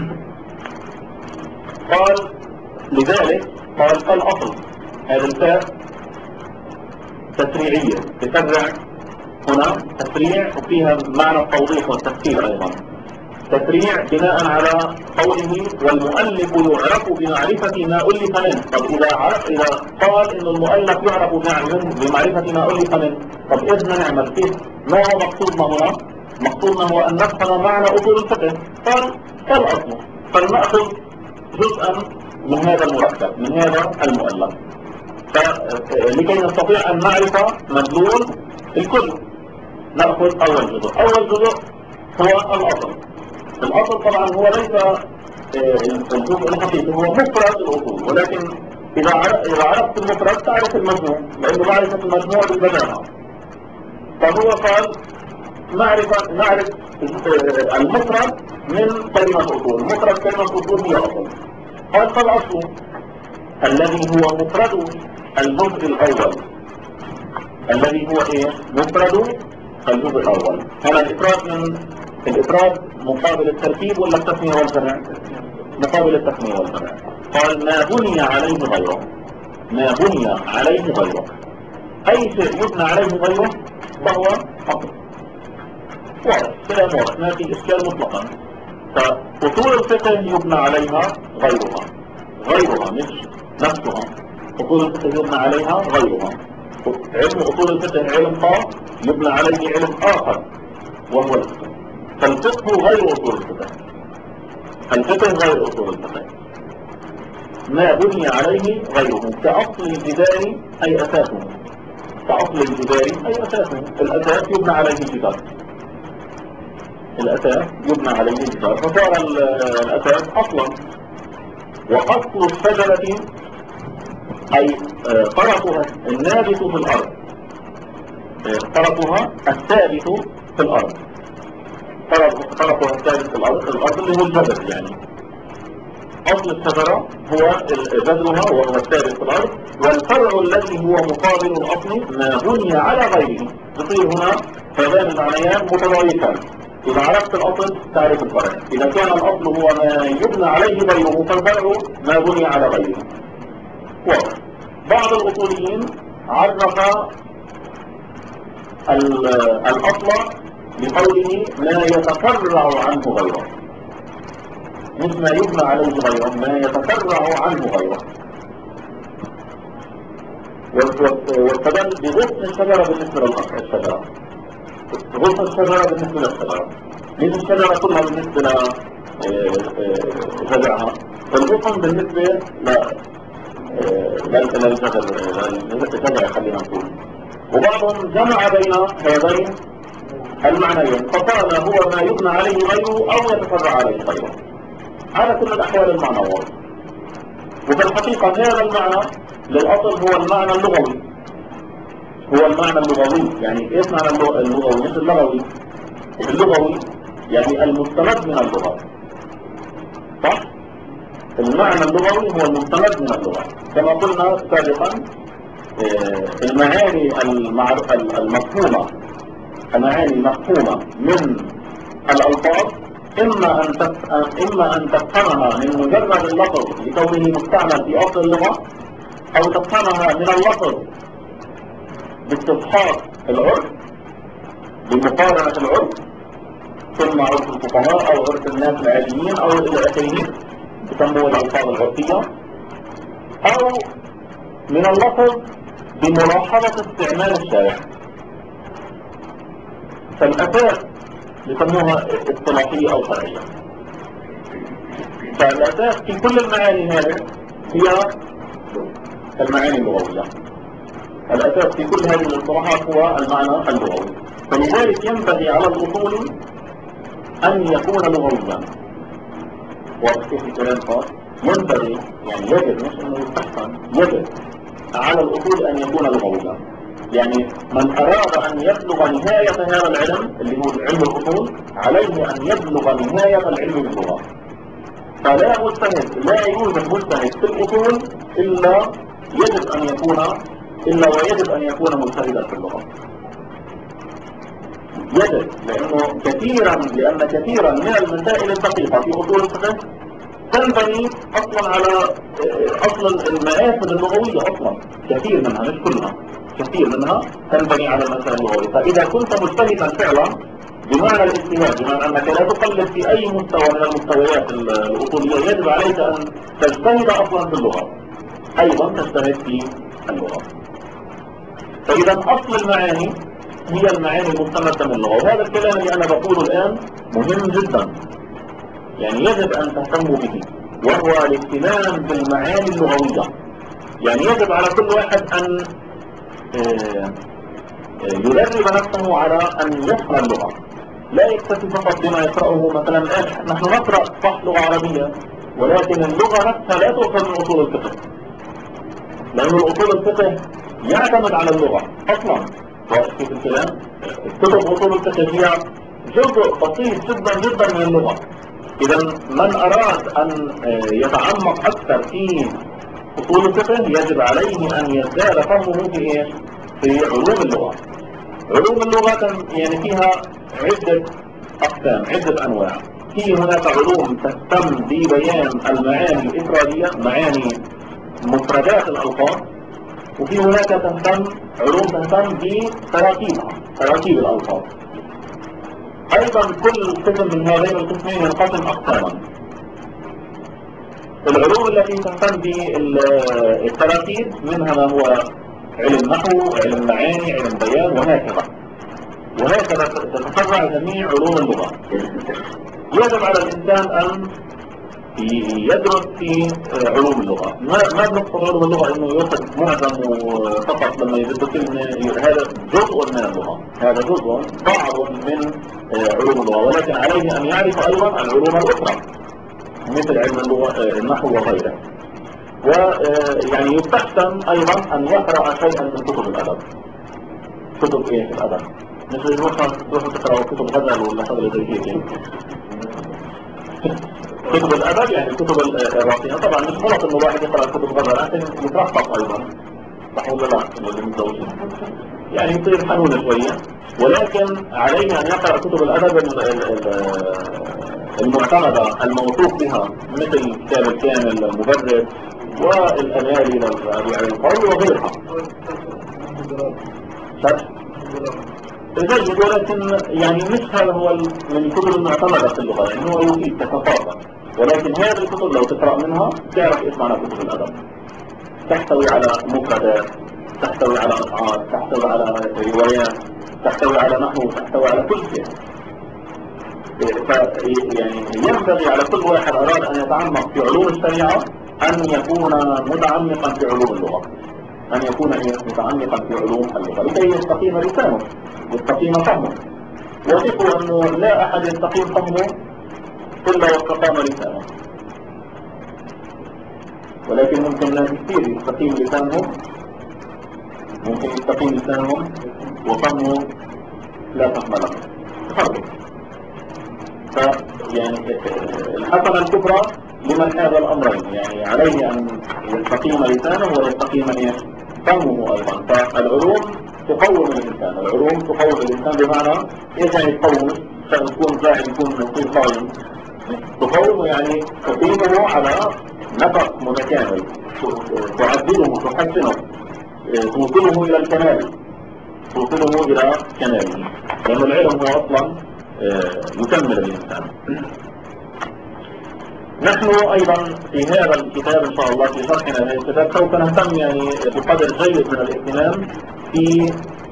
قال لذلك قال الأصل هذا الفاء تسريعية تفرع هنا تسريع وفيها معنى التوضيح والتفسير أيضا. تسريع بناء على قوله والمؤلف يعرف بمعرفة ما ألف منه. طب إذا قال إن المؤلف يعرف بمعرفة ما ألف منه، طب إذن نعمل كيف؟ ما هو مقصودنا هنا؟ مقصودنا هو أن نفهم معنى أصول الفقه. قال الأصل فلنأخذ جزءا من هذا المركب من هذا المؤلف لكي نستطيع أن نعرف مدلول الكل. نأخذ أول جزء هو الأصل. الأصل طبعا هو ليس الجزء الحقيقي، هو مفرد الأصول، ولكن إذا عرفت المفرد تعرف المجموع، لأنه معرفة المجموع بالبداهة. فهو قال نعرف المفرد من كلمة أصول. مفرد كلمة أصول هي أصل. قال فالأصل الذي هو مفرد الجزء الأول الذي هو مفرد الجزء الأول. هذا الإفراد مقابل التركيب ولا التثنية والجمع؟ مقابل التثنية والجمع. قال ما بني عليه غيره. ما بني عليه غيره أي شيء يبنى عليه غيره فهو أصل. واضح كلام واضح ما في إشكال مطلقا. فأصول الفقه يبنى عليها غيرها مش نفسها. أصول الفقه يبنى عليها غيرها. علم أصول الفقه علم خاص يبنى عليه علم آخر وهو الفقه. فالفقه غير أصول الفقه. الفقه غير أصول الفقه. ما بني عليه غيره كأصل الجدار أي أساسه. كأصل الجدار أي أساسه. الأساس يبنى عليه الجدار. الأساس يبنى عليه الجدار فصار الأساس أصلا. وأصل الشجرة أي طرفها النابت في الأرض. طرفها الثابت في الأرض. طرفها الثابت في الأرض اللي هو الجذر يعني. أصل الشجرة هو جذرها وهو الثابت في الأرض. والفرع الذي هو مقابل الأصل ما بني على غيره. يصير هنا هذان المعنيان متضايقان. إذا عرفت الأصل تعرف الفرع. إذا كان الأصل هو ما يبنى عليه غيره فالفرع ما بني على غيره. واضح. بعض الأصوليين عرف الأصل بقوله ما يتفرع عنه غيره. مش ما يبنى عليه غيره، ما يتفرع عنه غيره. واستدل بغصن الشجرة بالنسبة للشجرة. غصن الشجرة بالنسبة للشجرة. مش الشجرة كلها بالنسبة لجذعها. فالغصن بالنسبة للجذع خلينا نقول. وبعضهم جمع بين هذين المعنيين، فكان هو ما يبنى عليه غيره أو يتفرع عليه غيره. على كل الأحوال المعنى واضح. وفي الحقيقة هذا المعنى للأصل هو المعنى اللغوي. هو المعنى اللغوي، يعني ايش معنى اللغوي؟ مش اللغوي. اللغوي يعني المستمد من اللغة، صح؟ المعنى اللغوي هو المستمد من اللغة. كما قلنا سابقا المعاني المفهومة، المعاني المفهومة من الألفاظ إما أن تفهمها من مجرد اللفظ لكونه مستعمل في أصل اللغة، أو تفهمها من اللفظ باستصحاب العرف، بمقارنة العرف، ثم عرف الفقهاء أو عرف الناس العاديين أو إلى آخره، يسموه الألفاظ العرفية، أو من اللفظ بملاحظة استعمال الشارع. فالأساس يسموها اصطلاحية أو شرعية. فالأساس في كل المعاني هذه هي المعاني اللغوية. الأساس في كل هذه الاصطلاحات هو المعنى اللغوي. فلذلك ينبغي على الأصول أن يكون لغويا. وكيف الكلام خاص ينبغي، يعني يجب، مش أنه يستحسن، يجب على الأصول أن يكون لغويا. يعني من أراد أن يبلغ نهاية هذا العلم اللي هو علم الأصول، عليه أن يبلغ نهاية العلم باللغة. فلا مجتهد، لا يوجد مجتهد في الأصول إلا ويجب أن يكون مجتهدا في اللغة. يجب، لأن كثيرا من المسائل الدقيقة في أصول الفقه تنبني أصلا على أصل المآخذ اللغوية. أصلا كثير منها، مش كلها، كثير منها تنبني على المسائل اللغوية. فإذا كنت مجتهدا فعلا بمعنى الاجتهاد، بمعنى أنك لا تقلد في أي مستوى من المستويات الأصولية، يجب عليك أن تجتهد أصلا في اللغة، أيضا تجتهد في اللغة. فإذا أصل المعاني هي المعاني المستمدة من اللغة. وهذا الكلام اللي أنا بقوله الآن مهم جدا، يعني يجب أن تهتموا به، وهو الاهتمام بالمعاني اللغوية. يعني يجب على كل واحد أن يدرب نفسه على أن يفهم اللغة، لا يكتفي فقط بما يقرأه. مثلا نحن نقرأ صح لغة عربية، ولكن اللغة نفسها لا تؤخذ من أصول الفقه، لأن أصول الفقه يعتمد على اللغة أصلا. وكيف الكلام؟ كتب أصول الفقه هي جزء بسيط جدا جدا من اللغة. إذا من أراد أن يتعمق أكثر في أصول الفقه يجب عليه أن يزداد فهمه في إيش؟ في علوم اللغة. علوم اللغة يعني فيها عدة أقسام، عدة أنواع. في هناك علوم تهتم ببيان المعاني الإفرادية، معاني مفردات الألفاظ، وفي هناك علوم تهتم بتراكيبها، تراكيب الألفاظ. أيضا كل قسم من هذين القسمين ينقسم أقساما. العلوم التي تهتم بالتراكيب منها ما هو علم نحو، علم معاني، علم بيان، وهكذا تتفرع جميع علوم اللغة. يجب على الإنسان أن يدرس في علوم اللغة. ما بنقصد علوم اللغة إنه يأخذ معظم فقط لما يبدو كلمة، هذا جزء من اللغة، هذا جزء بعض من علوم اللغة، ولكن عليه أن يعرف أيضا العلوم الأخرى مثل علم اللغة، النحو وغيره. ويعني يستحسن أيضا أن يقرأ شيئا من كتب الأدب. كتب إيه في الأدب؟ مثل تروحوا تقرأوا كتب غزل ولا شغلة زي هيك. كتب الأدب يعني كتب الراقية. طبعا مش غلط إنه واحد يقرأ كتب غزل، لكن يترفق أيضا، صح ولا لا؟ يعني يصير حنون شوية، ولكن عليه أن يقرأ كتب الأدب المعتمدة الموثوق بها، مثل كتاب الكامل للمبرد والأمالي للربيع القوي وغيرها. جيد، ولكن يعني مش هذا هو من الكتب المعتمدة في اللغة، يعني هو يفيد كثقافة. ولكن هذه الكتب لو تقرأ منها تعرف ايش معنى كتب الأدب. تحتوي على مفردات، تحتوي على أشعار، تحتوي على روايات، تحتوي على نحو، تحتوي على كل شيء. يعني ينبغي على كل واحد أراد أن يتعمق في علوم الشريعة أن يكون متعمقا في علوم اللغة، أن يكون متعمقا في علوم اللغة لكي يستقيم لسانه، يستقيم فهمه. وصفوا أنه لا أحد يستقيم فهمه إلا واستقام لسانه، ولكن ممكن ناس كثير يستقيم لسانهم، ممكن يستقيم لسانهم وفهمه لا فهم له. تفضل. فيعني الحسنة الكبرى لمن هذا الأمرين، يعني عليه أن يستقيم لسانه ويستقيم فهمه أيضا. فالعلوم تقوم الإنسان، العلوم تقوم الإنسان بمعنى إيش يعني تقوم؟ عشان يكون فاعل يكون قائم. تقوم يعني تقيمه على نفق متكامل، تعدله تحسنه، توصله إلى الكمال، توصله إلى كماله، لأن العلم هو أصلا يكمل الإنسان. نحن أيضا في هذا الكتاب إن شاء الله، في شرحنا هذا الكتاب سوف نهتم يعني بقدر جيد من الاهتمام في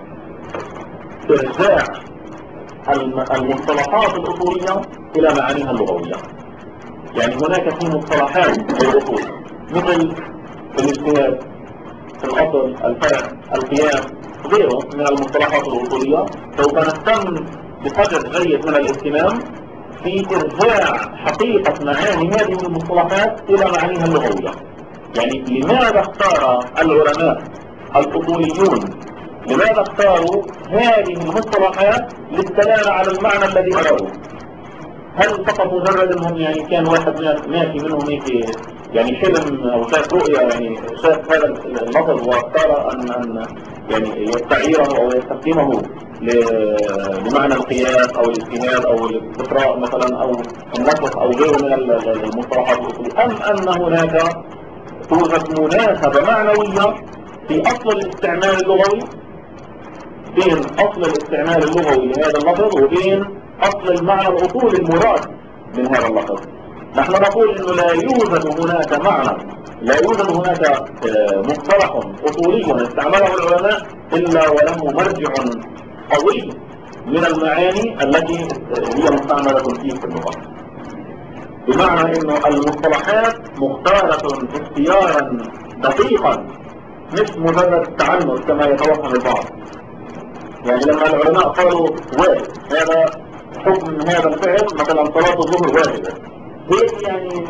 إرجاع المصطلحات الأصولية إلى معانيها اللغوية. يعني هناك في مصطلحات للأصول مثل الاجتهاد، الأصل، الفرع، القياس، غيره من المصطلحات الأصولية. سوف نهتم بقدر جيد من الاهتمام في إرجاع حقيقة معاني هذه المصطلحات إلى معانيها اللغوية. يعني لماذا اختار العلماء الأصوليون، لماذا اختاروا هذه المصطلحات للدلالة على المعنى الذي أرادوه؟ هل فقط مجرد انهم يعني كان واحد ماشي منهم هيك يعني حلم او شاف رؤية، يعني شاف هذا اللفظ واختار ان يعني يستعيره او يستخدمه لمعنى القياس او الاجتهاد او الاستقراء مثلا او النسخ او غيره من المصطلحات الاصولية، ام ان هناك توجد مناسبة معنوية في اصل الاستعمال اللغوي، بين اصل الاستعمال اللغوي لهذا اللفظ وبين أصل المعنى الأصولي المراد من هذا اللفظ. نحن نقول إنه لا يوجد هناك معنى، لا يوجد هناك مصطلح أصولي استعمله العلماء إلا وله مرجع قوي من المعاني التي هي مستعملة فيه في اللغة. بمعنى إنه المصطلحات مختارة اختيارا دقيقا، مش مجرد تعنت كما يتوهم البعض. يعني لما العلماء قالوا واجب، هذا حكم هذا الفعل مثلا صلاة الظهر واجبة، هيك يعني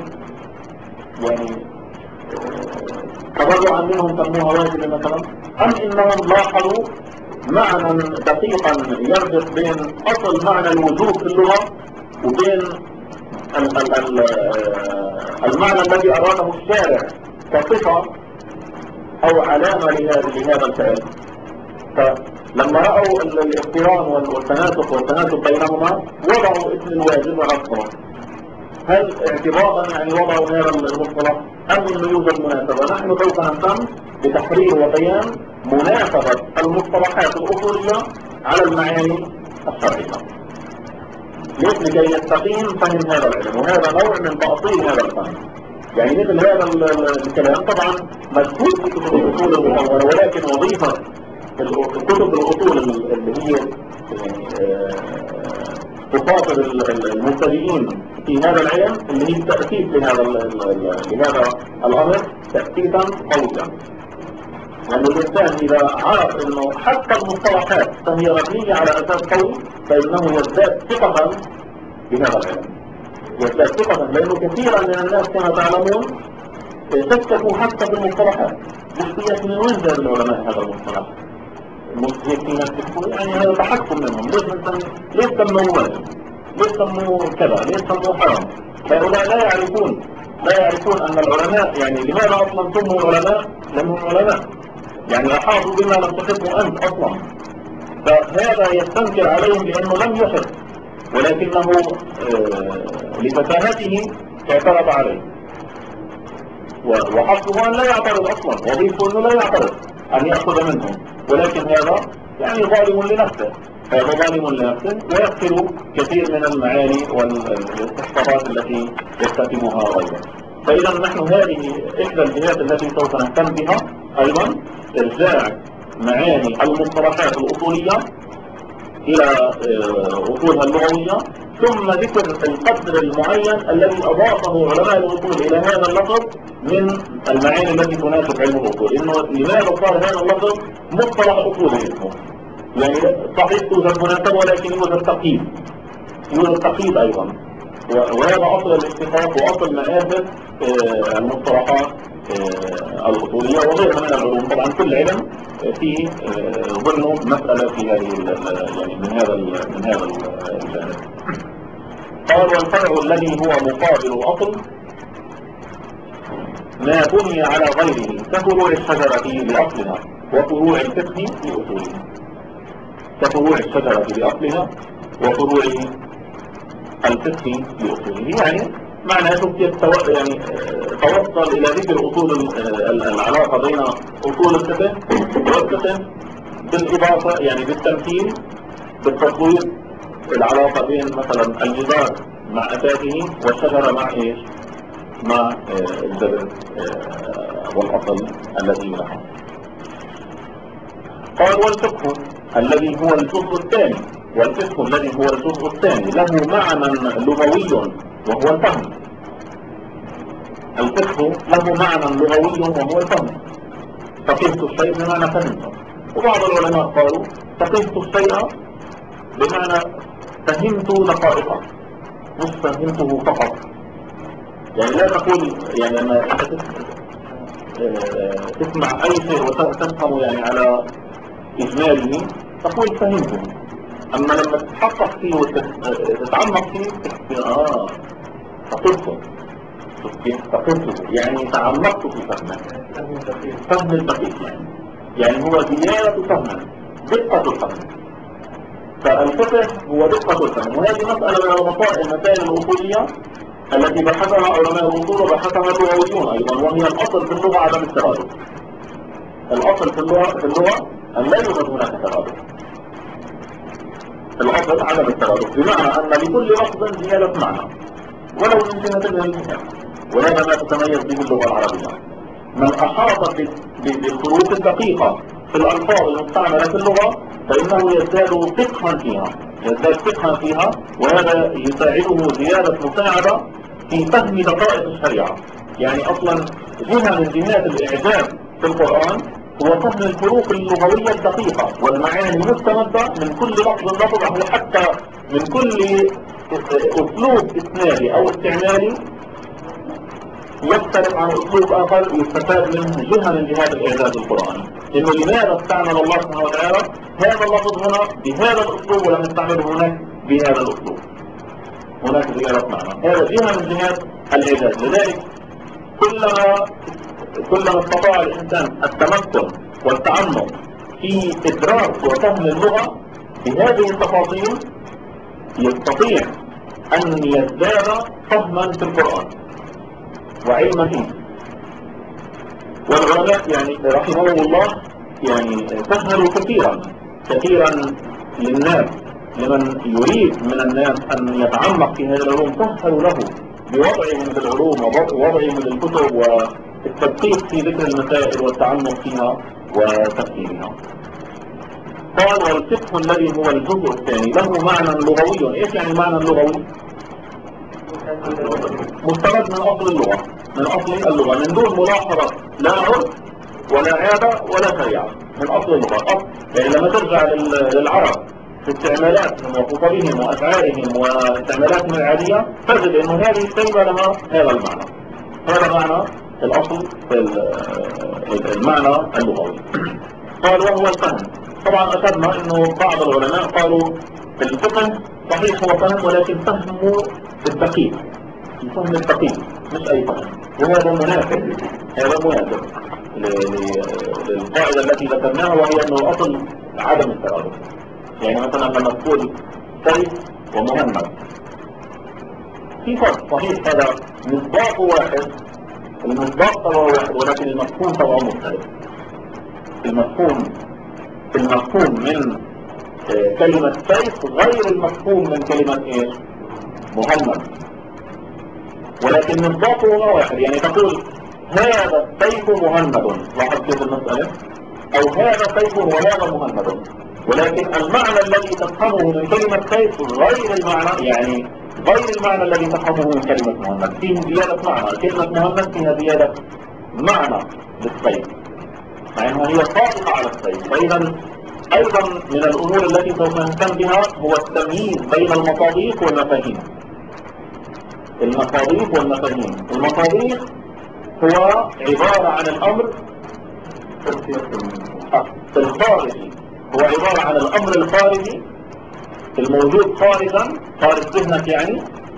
تبرعا منهم سموها واجبة مثلا، أم إنهم لاحظوا معنى دقيقا يربط بين أصل معنى الوجوب في اللغة وبين المعنى الذي أراده الشارع كصفة أو علامة لهذا الفعل. فلما رأوا الاقتران والتناسق بينهما وضعوا اسم الواجب ونصره. هل اعتبارا يعني وضعوا هذا المصطلح أم أنه يوجد مناسبة؟ نحن سوف نهتم بتحرير وبيان مناسبة المصطلحات الأصولية على المعاني الشرعية. ليش؟ لكي يستقيم فهم هذا العلم، وهذا نوع من تأصيل هذا الفهم. يعني مثل هذا الكلام طبعا مذكور في كتب الأصول المطورة، ولكن وظيفة كتب الأصول اللي هي تخاطب المبتدئين في هذا العلم اللي هي التأسيس لهذا الأمر تأسيسا قويا. لأن الإنسان إذا عرف أنه حتى المصطلحات فهي مبنية على أساس قوي فإنه يزداد ثقة بهذا العلم، يزداد ثقة. لأنه كثيرا من الناس كما تعلمون شككوا حتى في المصطلحات، مش من وين جاب العلماء هذا المصطلح؟ هيك في ناس يقول يعني هذا تحكم منهم، ليش سموه واجب؟ ليش سموه كذا؟ ليش سموه حرام؟ هؤلاء لا يعرفون أن العلماء يعني لماذا أصلا سموا العلماء؟ لأنهم علماء، يعني أحاطوا بما لم تحطه أنت أصلا. فهذا يستنكر عليهم لأنه لم يحط، ولكنه لفتاهته اعترض عليه، وحقه أن لا يعترض أصلا، وظيفه أنه لا يعترض أن يأخذ منهم، ولكن هذا يعني ظالم لنفسه، هذا ظالم لنفسه ويقتل كثير من المعاني والاستحقاقات التي يكتسبها غيره. فإذا نحن هذه إحدى الجهات التي سوف نهتم بها أيضا، إرجاع معاني المصطلحات الأصولية إلى أصولها اللغوية، ثم ذكر القدر المعين الذي أضافه علماء الأصول إلى هذا اللفظ من المعاني التي تناسب علم الأصول. إنه لماذا صار هذا اللفظ مصطلح أصولي اسمه؟ يعني صحيح توجد مناسبة ولكن يوجد تقييد، يوجد تقييد أيضا، وهذا أصل الاتفاق وأصل مآسس المصطلحات الأصولية وغيرها من العلوم. طبعا كل علم فيه ضمنه مسألة في هذه يعني من هذا الجانب. قال والفرع الذي هو مقابل الأصل ما بني على غيره كفروع الشجرة لأصلها وفروع الفقه لأصولها، كفروع الشجرة لأصلها وفروع الفقه لأصوله. يعني معنى يعني توصل إلى ذكر أصول العلاقة بين أصول الفقه والفقه بالإضافة يعني بالتمثيل بالتصوير العلاقة بين مثلا الجدار مع أساسه والشجرة مع إيش؟ مع الجذر والأصل الذي يلحق. قال والفقه الذي هو الجزء الثاني، والفقه الذي هو الجزء الثاني له معنى لغوي وهو الفهم. الفقه له معنى لغوي وهو الفهم. فقهت الشيء بمعنى فهمته، وبعض العلماء قالوا فقهت الشيء بمعنى فهمت دقائقه مش فهمته فقط. يعني لا تقول يعني لما انت تسمع اي شيء وتفهمه يعني على اجماله تقول فهمته، اما لما تتحقق فيه وتتعمق فيه فقهته يعني تعمقت في فهمه، فهم الدقيق يعني هو زيادة فهم، دقة الفهم. فالفقه هو دقة الفهم، وهذه مسألة من المسائل الأصولية التي بحثها علماء الأصول وبحثها اللغويون أيضا، وهي الأصل في اللغة عدم الترادف. الأصل في اللغة أن لا يوجد هناك ترادف. الأصل عدم الترادف، بمعنى أن لكل لفظ زيادة معنى ولو من جهة الجهة، وهذا ما تتميز به اللغة العربية. من أحاط بالحروف الدقيقة في الألفاظ المستعملة في اللغة فإنه يزداد فقها فيها، وهذا يساعده زيادة مساعدة في فهم دقائق الشريعة. يعني أصلا جهة من جهات الإعجاز في القرآن هو فهم الحروف اللغوية الدقيقة والمعاني المستمدة من كل لفظ أو حتى من كل أسلوب إسنادي أو استعمالي يختلف عن أسلوب آخر يستفاد منه جهة من جهات الإعجاز القرآني. إنه لماذا استعمل الله سبحانه وتعالى هذا اللفظ هنا بهذا الأسلوب ولم يستعمله هناك بهذا الأسلوب؟ هناك زيادة معنى، هذا جهة من جهات الإعجاز. لذلك كلما استطاع الإنسان التمكن والتعمق في إدراك وفهم اللغة بهذه التفاصيل يستطيع أن يزداد فهما في القرآن وعلما فيه. والعلماء يعني رحمهم الله يعني سهلوا كثيرا للناس، لمن يريد من الناس أن يتعمق في هذه العلوم سهلوا له بوضعهم للعلوم ووضعهم للكتب والتدقيق في ذكر المسائل والتعمق فيها وتفسيرها. قال والفقه الذي هو الجزء الثاني له معنى لغوي. ايش يعني معنى لغوي؟ مستمد من اصل اللغة، من دون ملاحظة لا عرف ولا عادة ولا شريعة، من اصل اللغة. يعني لما ترجع للعرب في استعمالاتهم وخطبهم واشعارهم واستعمالاتهم العادية تجد انه هذه الكلمة لها هذا المعنى، هذا معنى الاصل المعنى اللغوي. قال وهو الفهم. طبعا أخذنا أنه بعض العلماء قالوا الفقه صحيح هو فهم ولكن فهمه الدقيق، الفهم الدقيق مش أي فهم، وهذا مناسب للقاعدة التي ذكرناها، وهي أنه الأصل عدم الترادف. يعني مثلا لما تقول سيف ومهمد في فرق صحيح، هذا مصداق واحد، المصداق طبعا واحد ولكن المفهوم طبعا مختلف. المفهوم من كلمة سيف غير المفهوم من كلمة ايه؟ مهمد، ولكن مصداقه هو واحد. يعني تقول هذا السيف مهمد، لاحظ كيف المسألة، او هذا سيف وهذا مهمد، ولكن المعنى الذي تفهمه من كلمة سيف غير المعنى الذي تفهمه من كلمة مهمد. فيه زيادة معنى، كلمة مهمد فيها زيادة معنى للسيف مع انها هي صادقة على السيف. فاذا أيضا من الأمور التي سوف نهتم بها هو التمييز بين المصادق والمفاهيم. المصادق هو عبارة عن الأمر الخارجي، هو عبارة عن الأمر الخارجي الموجود خارجا، خارج ذهنك يعني.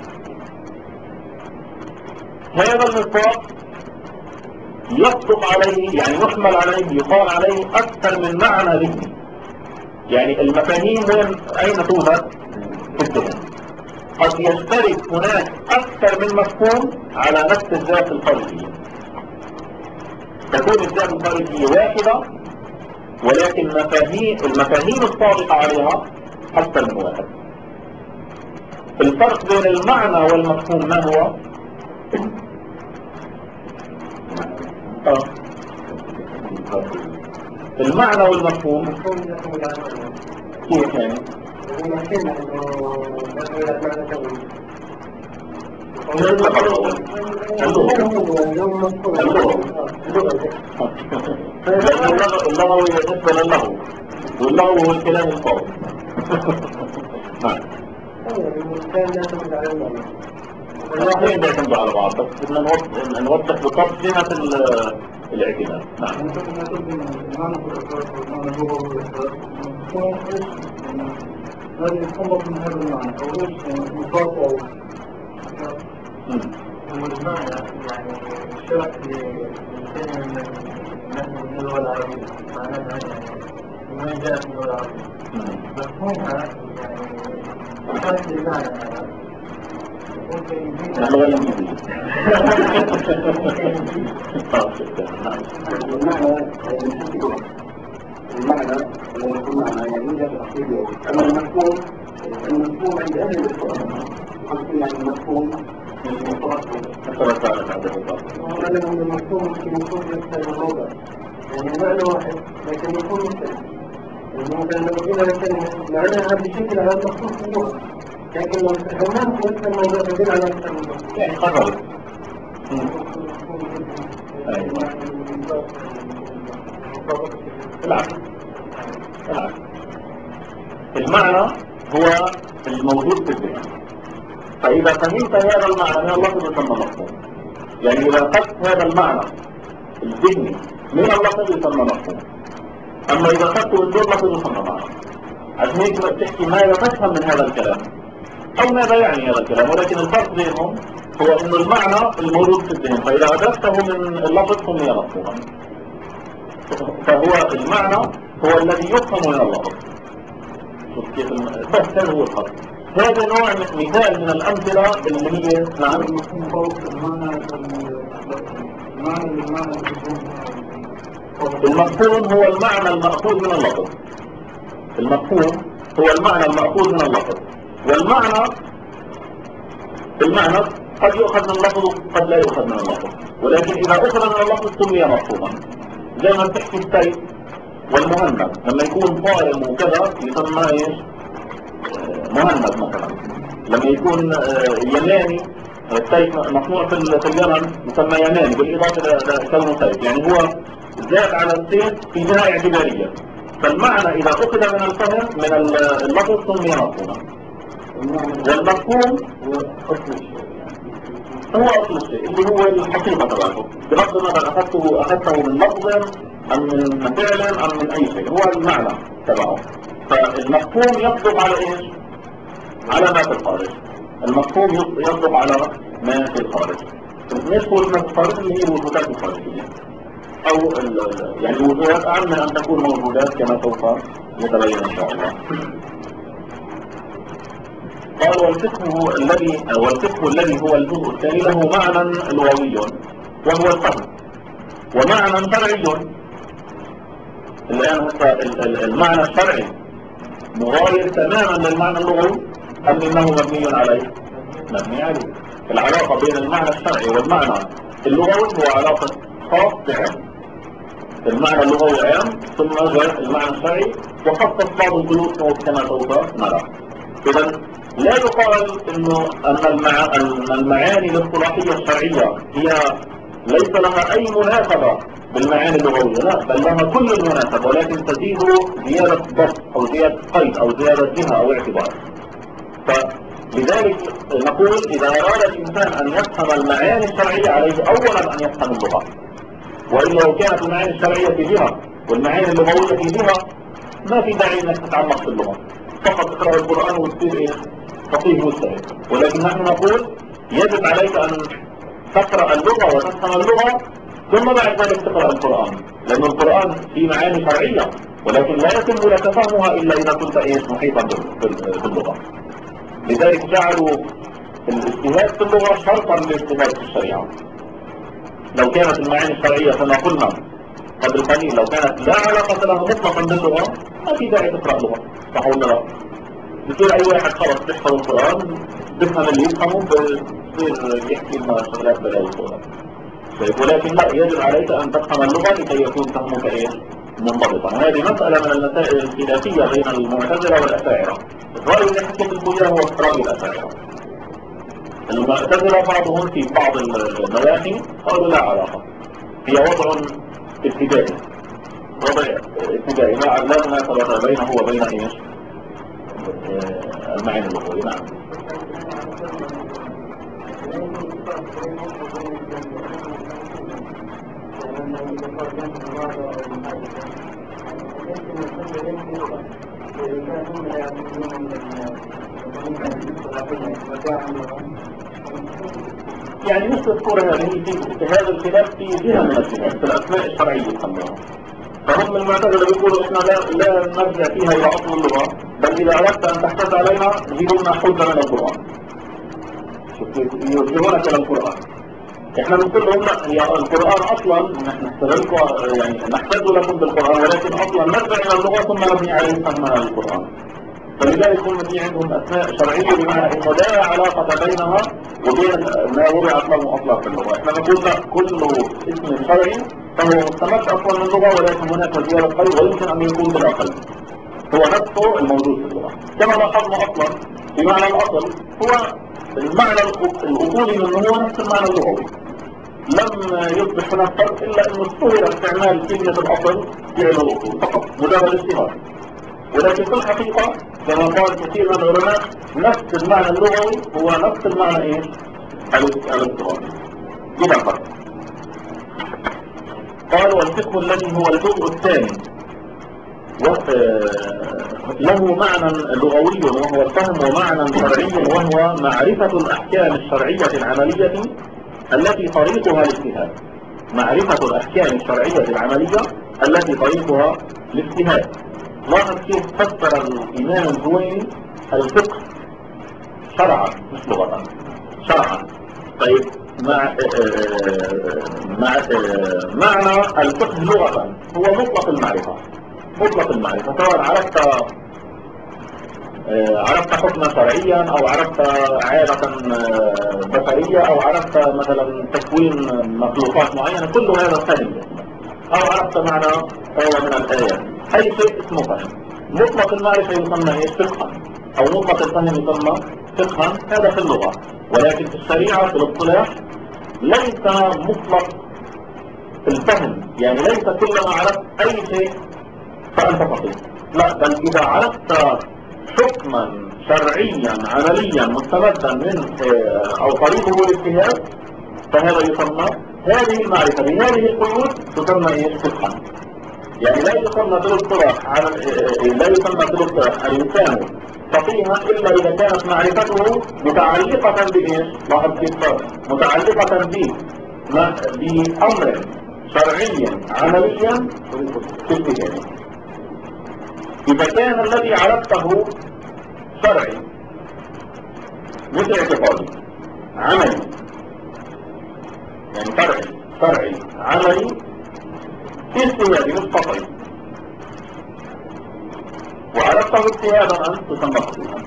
هذا المصداق يصدق عليه، يعني يحمل عليه، يقال عليه أكثر من معنى ذهني. يعني المفاهيم أين توجد؟ في الذهن. قد يشترك هناك أكثر من مفهوم على نفس الذات الخارجية، تكون الذات الخارجية واحدة، ولكن المفاهيم الصادقة عليها أكثر من واحد. الفرق بين المعنى والمفهوم ما هو؟ المعنى والمفهوم كيف يعني؟ اللغوي بالنسبة للغو، واللغو هو الكلام الفاضي. الاثنين بيعتمدوا على بعض، بس بدنا نوضح بالضبط جهة الاعتماد. نعم. هذا يتطلب من هذا المعنى أو إيش مفاصل المعنى، يعني شرح للكلمة من اللغة العربية معناها يعني ما جاء من اللغة العربية مفهومها، يعني شرح للمعنى المعنى الذي يكون معنى يعني تحصيله. أما المفهوم عند أهل الإسلام يعني المفهوم يعني معنى واحد لكن مفهوم مختلف. مثلا لو قلنا الكلمة معناها بشكل عام مفهوم في اللغة، لكن لو استخدمناه في نفس الموضوع يدل على أكثر من مفهوم. يعني قررت. المعنى هو الموجود في الذهن، فإذا فهمت هذا المعنى من اللفظ يسمى مفهوم. يعني إذا أخذت هذا المعنى الذهني من اللفظ يسمى مفهوم، أما إذا أخذته من دون لفظ يسمى معنى. عشان هيك تحكي ماذا تفهم من هذا الكلام أو ماذا يعني هذا الكلام، ولكن الفرق بينهم هو أن المعنى الموجود في الذهن، فإذا أدركته من اللفظ سمي مفهوما. فهو المعنى هو الذي يفهم من اللفظ. كيف بس هذا هو الفرق. هذا نوع مثال من الأمثلة اللي هي نعم المفهوم هو المعنى المأخوذ من اللفظ. المفهوم هو المعنى المأخوذ من اللفظ، والمعنى المعنى قد يؤخذ من اللفظ وقد لا يؤخذ من اللفظ، ولكن إذا أخذ من اللفظ سمي مفهوما. زي ما تحكي السيف والمهند، لما يكون صارم وكذا يسمى ايش؟ مهند مثلا. لما يكون يماني، السيف مصنوع في اليمن يسمى يماني بالإضافة لكونه سيف، يعني هو زاد على السيف في جهة اعتبارية. فالمعنى إذا أخذ من الفهم من اللفظ سمي مفهوما. والمفهوم هو أصل الشيء اللي هو الحقيقة تبعته، بغض النظر أخذته من لفظ أم من فعل أم من أي شيء، هو المعنى تبعه. فالمفهوم يصدق على إيش؟ على ما في الخارج. المفهوم يصدق على ما في الخارج. ندخل ما في الخارج اللي هي الوجودات الخارجية، أو يعني الوجودات أعم من أن تكون موجودات كما سوف يتبين إن شاء الله. قال والفقه الذي هو الجزء الثاني له معنى لغوي وهو الفهم، ومعنى شرعي. الآن المعنى الشرعي مغاير تماما للمعنى اللغوي أم إنه مبني عليه؟ مبني عليه. العلاقة بين المعنى الشرعي والمعنى اللغوي هو علاقة خاص بعام. المعنى اللغوي عام، ثم جاء المعنى الشرعي وخصص بعض الجلوس كما سوف نرى. إذا لا يقال إنه أن المعاني الاصطلاحية الشرعية هي ليس لها أي مناسبة بالمعاني اللغوية، لا بل لها كل المناسبة، ولكن تزيد زيادة ضبط أو زيادة قيد أو زيادة جهة أو اعتبار. فلذلك نقول إذا أراد الإنسان أن يفهم المعاني الشرعية عليه أولا أن يفهم اللغة، وإلا لو كانت المعاني الشرعية في جهة والمعاني اللغوية في جهة ما في داعي أنك تتعمق في اللغة، فقط تقرأ القرآن وتصير إيه؟ فقيه مجتهد. ولكن نحن نقول يجب عليك أن تقرأ اللغة وتفهم اللغة ثم بعد ذلك تقرأ القرآن، لأن القرآن فيه معاني شرعية ولكن لا يتم لك فهمها إلا إذا كنت إيه محيطا باللغة. لذلك جعلوا الاجتهاد في اللغة شرطا للاجتهاد في الشريعة. لو كانت المعاني الشرعية كما قلنا قبل قليل لو كانت لا علاقة لها مطلقا باللغة ما في داعي تقرأ لغة، صح ولا لا؟ بصير أي واحد خلص بيحفظ القرآن بيفهم اللي يفهمه بصير يحكي لنا شغلات بلا وصولة. ولكن لا، يجب عليك أن تفهم اللغة لكي يكون فهمك إيه؟ منضبطا. وهذه مسألة من المسائل الخلافية بين المعتزلة والأشاعرة. الرأي اللي حكيت لكم إياه هو رأي الأشاعرة. المعتزلة بعضهم في بعض النواحي قالوا لا علاقة، هي وضع ابتدائي، وضع ابتدائي لا مناسبة بينه وبين إيش؟ المعاني اللغوية. نعم. يعني مثل الصورة هذه في هذا الخلاف في جهة من الجهات في الأسماء الشرعية يسموها. فهم المعتزلة بيقولوا إحنا لا نرجع فيها إلى أصل اللغة، بل إذا أردت أن تحتاج علينا جيبوا لنا حجة من القرآن. يوجهون كلام القرآن. إحنا بنقول لهم لا، هي القرآن أصلا نحن نستغلكم يعني نحتاج لكم بالقرآن، ولكن أصلا نرجع إلى اللغة ثم نبني عليه فهمها للقرآن. فلذلك هم في عندهم أسماء شرعية بمعنى إنه لا علاقة بينها وبين ما وضعت له أصلا في اللغة. إحنا نقول لا، كل اسم شرعي فهو مستمد أصلا من اللغة، ولكن هناك زيادة قيد ويمكن أن يكون بلا قيد، هو نفسه الموجود في اللغة. كما لاحظنا أصلا بمعنى الأصل هو المعنى الأصولي منه هو نفس المعنى اللغوي، لم يصبح هناك فرق إلا أنه استهر استعمال كلمة الأصل فعل الأصول فقط مجرد اشتهار. ولكن في الحقيقة كما قال كثير من العلماء نفس المعنى اللغوي هو نفس المعنى ايش؟ الاضطرابي بلا فرق. قال والفقه الذي هو الجزء الثاني له معنى لغوي وهو الفهم، ومعنى شرعي وهو معرفة الأحكام الشرعية العملية التي طريقها الاجتهاد. معرفة الأحكام الشرعية العملية التي طريقها الاجتهاد. لاحظ كيف فسر الإمام الجويني الفقه شرعا مش لغة، شرعا. طيب معنى الفقه لغة هو مطلق المعرفة، مطلق المعرفة، سواء عرفت حكما شرعيا أو عرفت عادة بشرية أو عرفت مثلا تكوين مخلوقات معينة، كل هذا فهم، أو عرفت معنى آية من الآيات، أي شيء اسمه فهم. مطلق المعرفة يسمى ايش؟ فقها، أو مطلق الفهم يسمى فقها، هذا في اللغة. ولكن في الشريعة في الاصطلاح ليس مطلق الفهم، يعني ليس كلما عرفت أي شيء فأنت فقيه، لا، بل إذا عرفت حكما شرعيا عمليا مستمدا من أو طريقه الاجتهاد فهذا يسمى، هذه المعرفة بهذه القيود تسمى ايش؟ فقها. يعني لا يسمى في الاصطلاح الإنسان فقيها إلا إذا كانت معرفته متعلقة بإيش؟ لاحظ كيف متعلقة بأمر شرعيا عمليا في اجتهاد. إذا كان الذي عرفته شرعي مش اعتقادي عملي، يعني شرعي عملي في اجتهادي مش قطعي، وعرفته اجتهادا أن تسمى فقيها.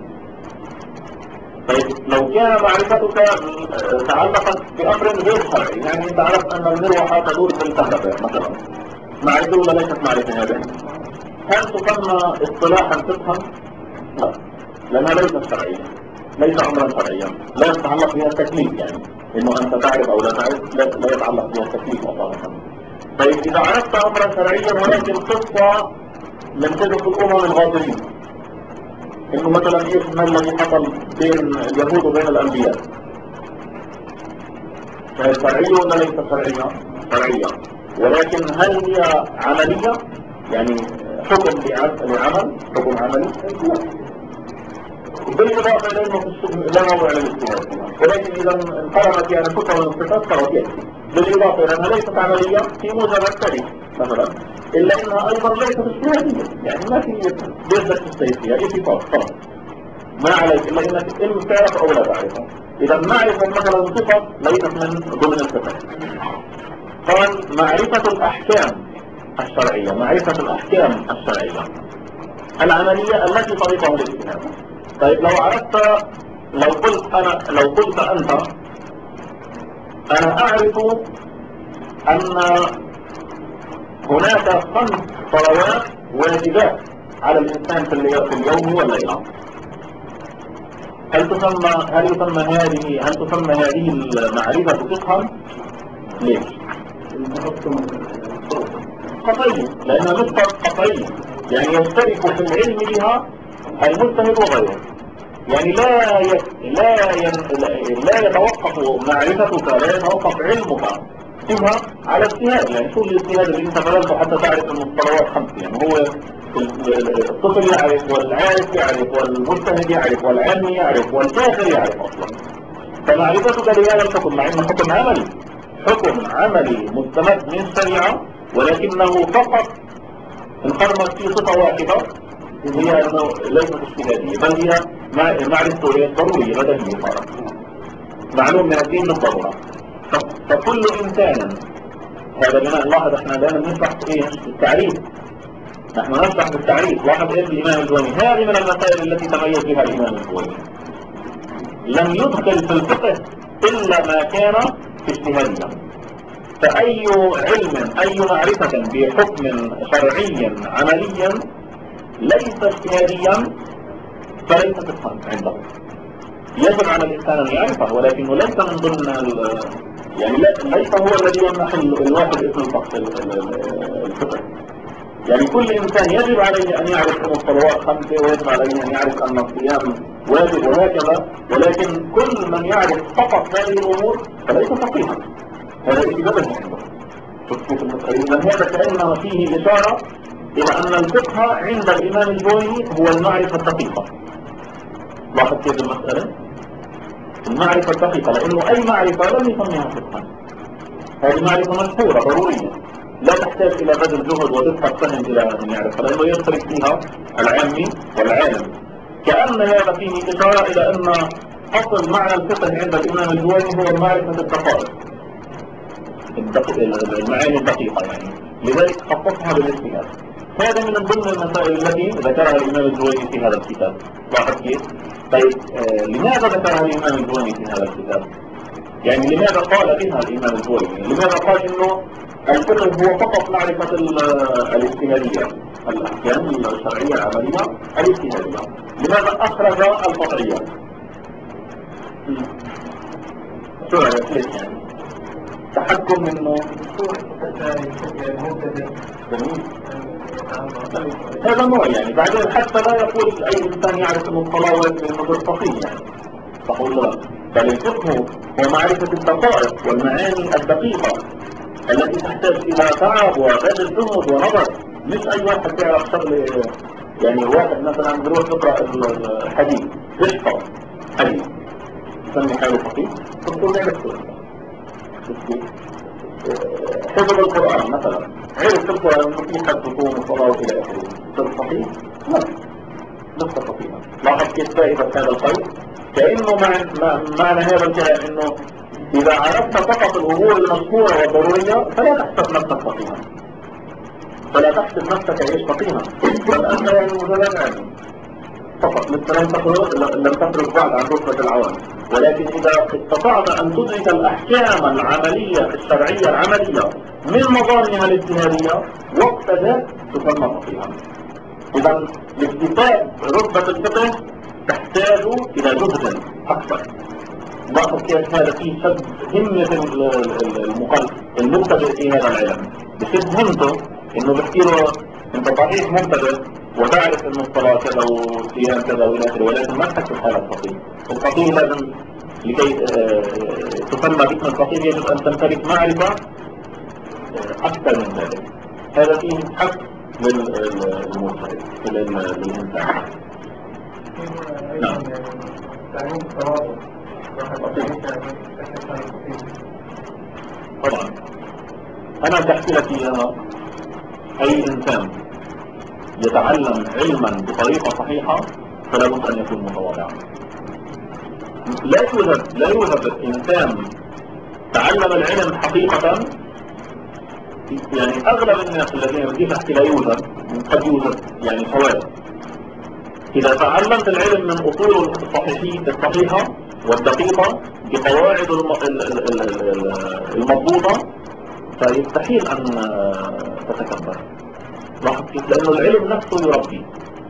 طيب لو كان معرفتك تعلقت بأمر غير شرعي، يعني أنت عرفت أن المروحة تدور بالكهرباء مثلا، معرفة ولا ليست معرفة هذا؟ هل تسمى اصطلاحا فقها؟ لا، لأنها ليست شرعية، ليس أمرا شرعيا، لا يتعلق بها التكليف، يعني إنه أنت تعرف أو لا تعرف لا يتعلق بها التكليف أصلا. طيب إذا عرفت أمرا شرعيا ولكن قصة من قصص الأمم الغابرين، إنه مثلا إيش ما الذي حصل بين اليهود وبين الأنبياء، فهي شرعية ولا ليس شرعية؟ شرعية، ولكن هل هي عملية؟ يعني حكم لعمل، حكم عملي؟ بالإضافة إلى أنه في السجن لا موضع للاجتهاد، ولكن إذا انقلبت يعني كتب من الصفات فهو يكفي. بالإضافة إلى أنها ليست عملية في موجب التاريخ مثلا، إلا أنها أيضا ليست اجتهادية، يعني ما في بيدك تستيقظ، هي صفات فقط ما عليك إلا أنك إن تعرف أو لا تعرفها. إذا معرفة مثلا صفة ليست من ضمن الصفات. قال معرفة الأحكام الشرعية، معرفة الأحكام الشرعية العملية التي طريقها الاجتهاد. طيب لو عرفت، لو قلت أنت أنا أعرف أن هناك 5 صلوات واجبات على الإنسان في اليوم والليلة، هل تسمى هذه المعرفة فقها؟ ليش؟ قطعية، لأنها نقطة قطعية، يعني يشترك في العلم بها المجتهد وغيره، يعني لا يتوقف معرفتك، لا يتوقف علمك فيها على اجتهاد. يعني شو الاجتهاد اللي انت بذلته حتى تعرف ان الصلوات 5؟ يعني هو الطفل يعرف، والعارف يعرف، والمجتهد يعرف، والعالم يعرف، والكافر يعرف اصلا. فمعرفتك لهذا الحكم، مع انه حكم عملي مستمد من الشريعة، ولكنه فقط انقرمت في صفة واحدة، هي انه ليست اجتهادية، بل هي معرفة ضرورية بديهية فقط، معلوم من الدين بالضرورة. فكل انسان، هذا بناء لاحظ احنا دائما نشرح ايه التعريف، نحن نشرح بالتعريف. لاحظ ايه الامام الجويني، هذه من المسائل التي تميز بها الامام الجويني، لم يدخل في الفقه الا ما كان اجتهاديا. فاي علم، اي معرفة بحكم شرعي عمليا ليس اجتهاديا فليس فقها عنده. يجب على الإنسان أن يعرفه، ولكنه ليس من ضمن يعني ليس هو الذي يمنح الواحد اسم الفقه. يعني كل إنسان يجب عليه أن يعرف أن الصلوات 5، ويجب عليه أن يعرف أن الصيام واجب وهكذا، ولكن كل من يعرف فقط هذه الأمور فليس فقيها. هذا إجابة عنده في المسألة. إذن هذا كأنه فيه إشارة إلى أن الفقه عند الإمام الجويني هو المعرفة الدقيقة. لاحظ كيف المسألة؟ المعرفة الدقيقة، لأنه أي معرفة لم يسميها فقها. هذه معرفة مشهورة ضرورية لا تحتاج إلى بذل جهد ودقة فهم إلى أن يعرفها، لأنه يشترك فيها العامي والعالم. كأن هذا فيه إشارة إلى أن أصل معنى الفقه عند الإمام الجويني هو معرفة الدقائق، المعاني الدقيقة يعني، لذلك خصصها بالاجتهاد. هذا من ضمن المسائل التي ذكرها الإمام الجويني في هذا الكتاب. لاحظ كيف؟ طيب لماذا ذكرها الإمام الجويني في هذا الكتاب؟ يعني لماذا قال بها الإمام الجويني؟ لماذا قال إنه الفقه هو فقط معرفة الاجتهادية، الأحكام الشرعية العملية الاجتهادية؟ لماذا أخرج القطعية؟ شو رأيك ليش يعني؟ تحكم منه جميل. هذا نوع يعني، بعدين حتى لا يقول أي إنسان يعرف أنه الصلاة واجب لأنه بالفقيه يعني، صح ولا لا؟ بل الفقه هو معرفة الدقائق والمعاني الدقيقة التي تحتاج إلى تعب وبذل جهد ونظر. مش أي واحد يعرف شغله، يعني واحد مثلا بيروح يقرأ الحديث يحفظ حديث يسمي حاله فقيه، تقول لا يحفظ. حفظ القرآن مثلا، عرف القرآن انه في حد تصوم وصلاة إلى آخره، صار صحيح؟ لا، لسه صحيحا. لاحظ كيف فائدة هذا القيد؟ كأنه معنى هذا الكلام انه إذا عرفت فقط الأمور المذكورة والضرورية فلا تحسب نفسك فقيها، فلا تحسب نفسك ايش فقيها، بل أنت يعني مجرد علم فقط، مثل لم تخرج بعد عن رتبة العوام. ولكن إذا استطعت أن تدرك الأحكام العملية الشرعية العملية من مظانها الاجتهادية وقتها تسمى فقيها. إذا لاكتساب رتبة الفقه تحتاج إلى جهد أكثر. لاحظ كيف هذا فيه شد همة المبتدئ في هذا العلم فهمته انه بحكي له انت صحيح مبتدئ وتعرف انه الصلاة كذا والصيام كذا والى اخره، ولكن ما تحكي حالك فقيه. الفقيه لازم لكي تسمى باسم الفقيه يجب ان تمتلك معرفة اكثر من ذلك. هذا فيه حق للمجتهد للانسان. نعم. طبعا انا بحكي لك اياها، اي انسان يتعلم علما بطريقة صحيحة فلا بد ان يكون متواضعا. لا يوجد انسان تعلم العلم حقيقة، يعني اغلب الناس الذين بدي احكي لا يوجد، قد يوجد يعني حوالي. اذا تعلمت العلم من اصول الصحيحة والدقيقة بقواعد المضبوطة فيستحيل ان تتكبر. لاحظ كيف؟ لانه العلم نفسه يربي.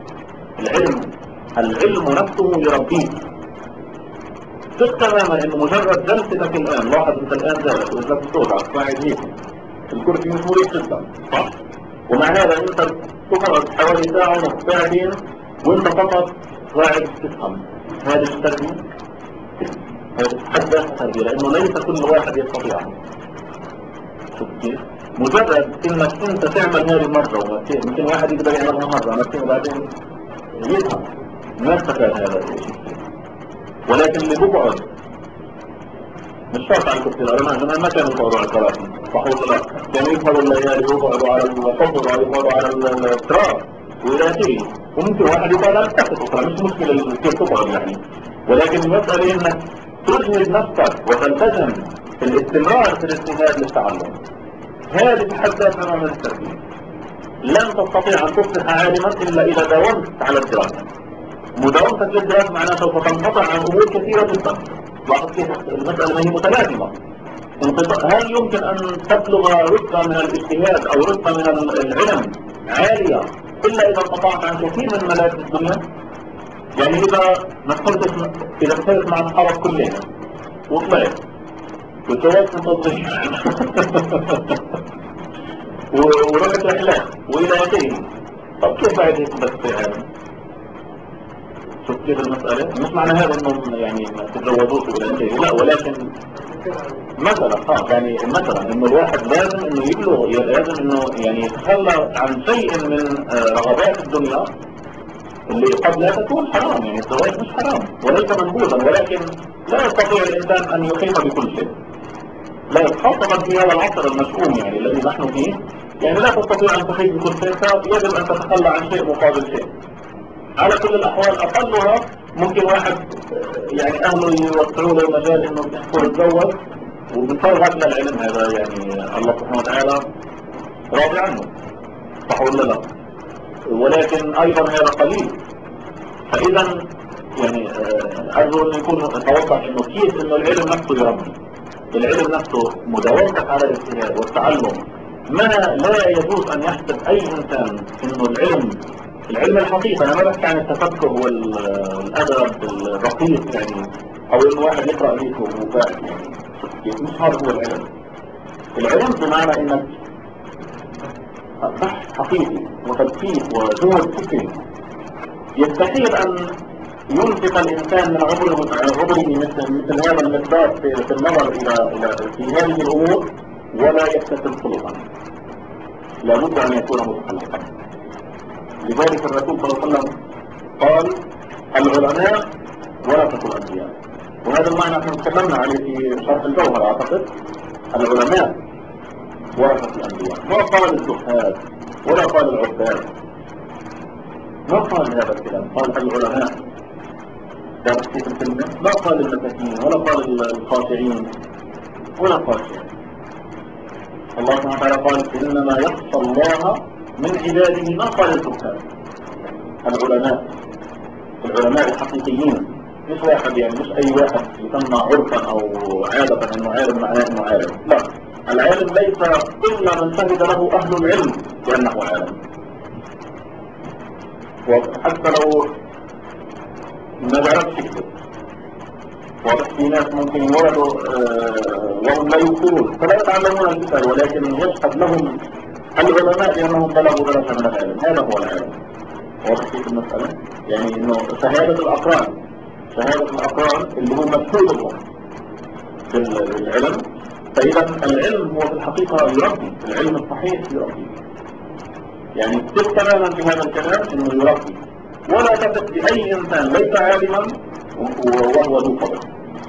العلم نفسه يربيه. ثق تماما انه مجرد جلستك الان، لاحظ انت الان جالس واجلس بتوضعك قاعد هيك، الكرسي مش مريح جدا صح؟ ومع هذا انت تقعد حوالي ساعة ونص ساعتين وانت فقط قاعد تفهم. هذه التربية، هذه حد ذاتها تربية، لانه ليس كل واحد يستطيعها. شوف كيف؟ مجرد انك انت تعمل هذه مرة ومرتين، ممكن واحد يقدر يعملها مرة مرتين وبعدين يفهم ما استفاد هذا الشيء. ولكن اللي بقعد مش شرط على الكرسي، العلماء زمان ما كانوا يقعدوا على الكراسي صح ولا لا؟ كانوا يسهروا الليالي ويقعدوا على الحفر ويقعدوا على التراب والى اخره. وممكن واحد يقعد على الكرسي اخرى، مش مشكلة كيف تقعد يعني. ولكن المسألة انك تجهد نفسك وتلتزم في الاستمرار في الاجتهاد للتعلم. هذه بحد ذاتها من التربية. لن تستطيع ان تصبح عالما الا اذا داومت على الدراسة. مداومتك للدراسة معناها سوف تنقطع عن امور كثيرة جدا. لاحظ كيف المسألة ما هي متلازمة. هل يمكن ان تبلغ رتبة من الاجتهاد او رتبة من العلم عالية الا اذا انقطعت عن كثير من ملاذ الدنيا؟ يعني اذا دخلت مع اصحابك كلهم وطلعت وتوقف تضيع ورحت رحلات والى اخره، طب كيف بعد هيك بس يعني؟ شوف كيف المسألة؟ مش معنى هذا انهم يعني ما تتجوزوش ولا شيء، لا، ولكن مثلا يعني مثلا انه الواحد لازم انه يبلغ، لازم انه يعني يتخلى عن شيء من رغبات الدنيا اللي قد لا تكون حرام. يعني الزواج مش حرام وليس منبوذا، ولكن لا يستطيع الانسان ان يحيط بكل شيء. لا، خاصة في هذا العصر المشؤوم يعني الذي نحن فيه، يعني لا تستطيع ان تحيط بكل شيء، فيجب ان تتخلى عن شيء مقابل شيء. على كل الأحوال أقلها ممكن واحد يعني أهله يوسعوا له المجال إنه يحصل يتزوج وبيتفرغ للعلم، هذا يعني الله سبحانه وتعالى راضي عنه صح ولا لا؟ ولكن أيضا هذا قليل. فإذا يعني أرجو أن يكون أتوقع إنه كيف إنه العلم نفسه يربي. العلم نفسه مداومتك على الاجتهاد والتعلم. ما لا يجوز أن يحسب أي إنسان إنه العلم الحقيقي، أنا ما بحكي عن التفكر والأدب الرقيق يعني، أو إنه واحد يقرأ ليك وفاهم يعني مش هذا هو العلم. العلم بمعنى إنك بحث حقيقي وتدقيق وجهد فكري. يستحيل أن ينفق الإنسان من عمره مثل هذا المقدار في النظر إلى في هذه الأمور ولا يكتسب خلقا. لابد أن يكون متخلقا. لذلك الرسول صلى الله عليه وسلم قال العلماء ورثة الأنبياء، وهذا المعنى احنا تكلمنا عليه في شرح الجوهر أعتقد. العلماء ورثة الأنبياء، ما قال الزهاد ولا قال العباد، ما قال هذا الكلام، قال العلماء. كانت كيف الكلمة؟ ما قال المساكين ولا قال الخاشعين ولا قال شيء. الله سبحانه وتعالى قال إنما يخشى الله من عباده، ما قال الزهاد. العلماء الحقيقيين، مش واحد يعني مش أي واحد يسمى عرفا أو عادة إنه عالم معناه إنه عالم. لا، العالم ليس إلا من شهد له أهل العلم بأنه عالم. وحتى لو ما بيعرفش يكتب، واضح في ناس ممكن يولدوا وهم لا يكتبون فلا يتعلمون الكتاب، ولكن يشهد لهم العلماء لأنهم بلغوا درجة من العلم، هذا هو العلم. واضح في المسألة؟ يعني إنه شهادة الأقران اللي هو مشهودهم بالعلم. فإذا العلم هو في الحقيقة يربي، العلم الصحيح يربي. يعني ثق تماما في هذا الكلام إنه يربي، ولا تثق بأي إنسان ليس عالما وهو ذو فضل.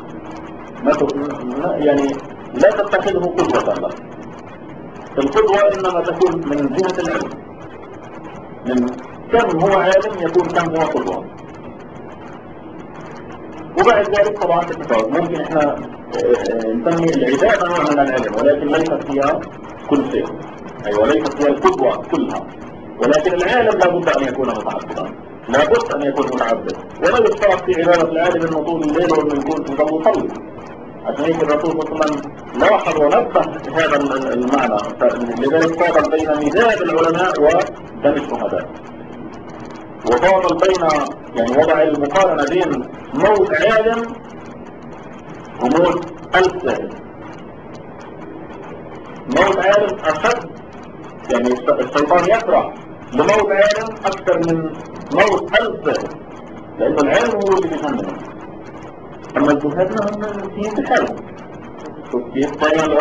يعني لا تتخذه قدوة لك. القدوة إنما تكون من جهة العلم، من كم هو عالم يكون كم هو قدوة. وبعد ذلك طبعا التفاوت ممكن احنا نسمي العبادة نوع من العلم، ولكن ليست فيها كل شيء، أيوة ليست هي القدوة كلها. ولكن العالم لابد أن يكون متعبدا، لابد أن يكون متعبد. ولا يشترط في عبادة العالم أنه طول الليل وأنه يكون في ظل يصلي. عشان هيك الرسول صلى الله عليه وسلم لاحظ ونبه هذا المعنى، لذلك فاضل بين ميزاب العلماء ودم الشهداء، وفاضل بين يعني وضع المقارنة بين موت عالم وموت 1000 زاهد. موت عالم أشد، يعني الشيطان يفرح لموت عالم أكثر من موت 1000 زاهد، لأن العالم هو اللي بيجنن. أما الزهاد هم في حالهم. كيف كان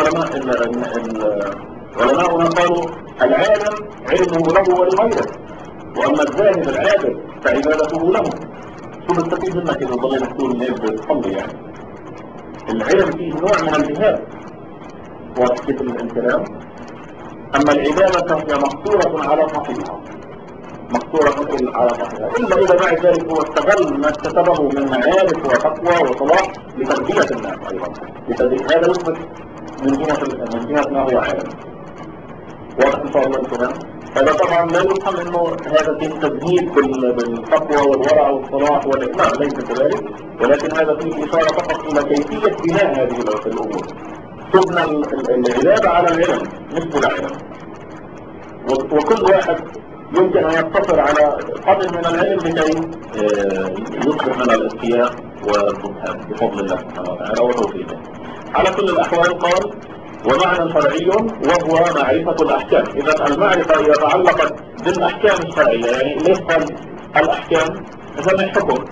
علماؤنا قالوا العالم علمه له ولغيره، وأما الزاهد العابد فعبادته له. شو بستفيد منك إذا ضلينا طول الليل بتصلي؟ يعني العلم فيه نوع من الجهاد وكيف الكلام. أما العبادة فهي مقصورة على صاحبها، مقصورة على صاحبها، إلا إذا بعد ذلك هو استغل ما اكتسبه من معارف وتقوى وصلاح لتربية الناس أيضا. هذا يثبت من جهة ما هو عالم. واضح إن شاء الله الكلام. هذا طبعا لا يفهم إنه هذا فيه تزهيد بالتقوى والورع والصلاح لا ليس كذلك، ولكن هذا فيه إشارة فقط إلى كيفية بناء هذه الأمور. تبنى العبادة على العلم مش بالعلم، وكل واحد يمكن أن يقتصر على قدر من العلم لكي يصبح من الاتقياء والزهاد بفضل الله سبحانه وتعالى وتوفيقه. على كل الأحوال قال ومعنى شرعي وهو معرفة الأحكام. إذا المعرفة إذا تعلقت بالأحكام الشرعية، يعني ليس الأحكام جمع حكم.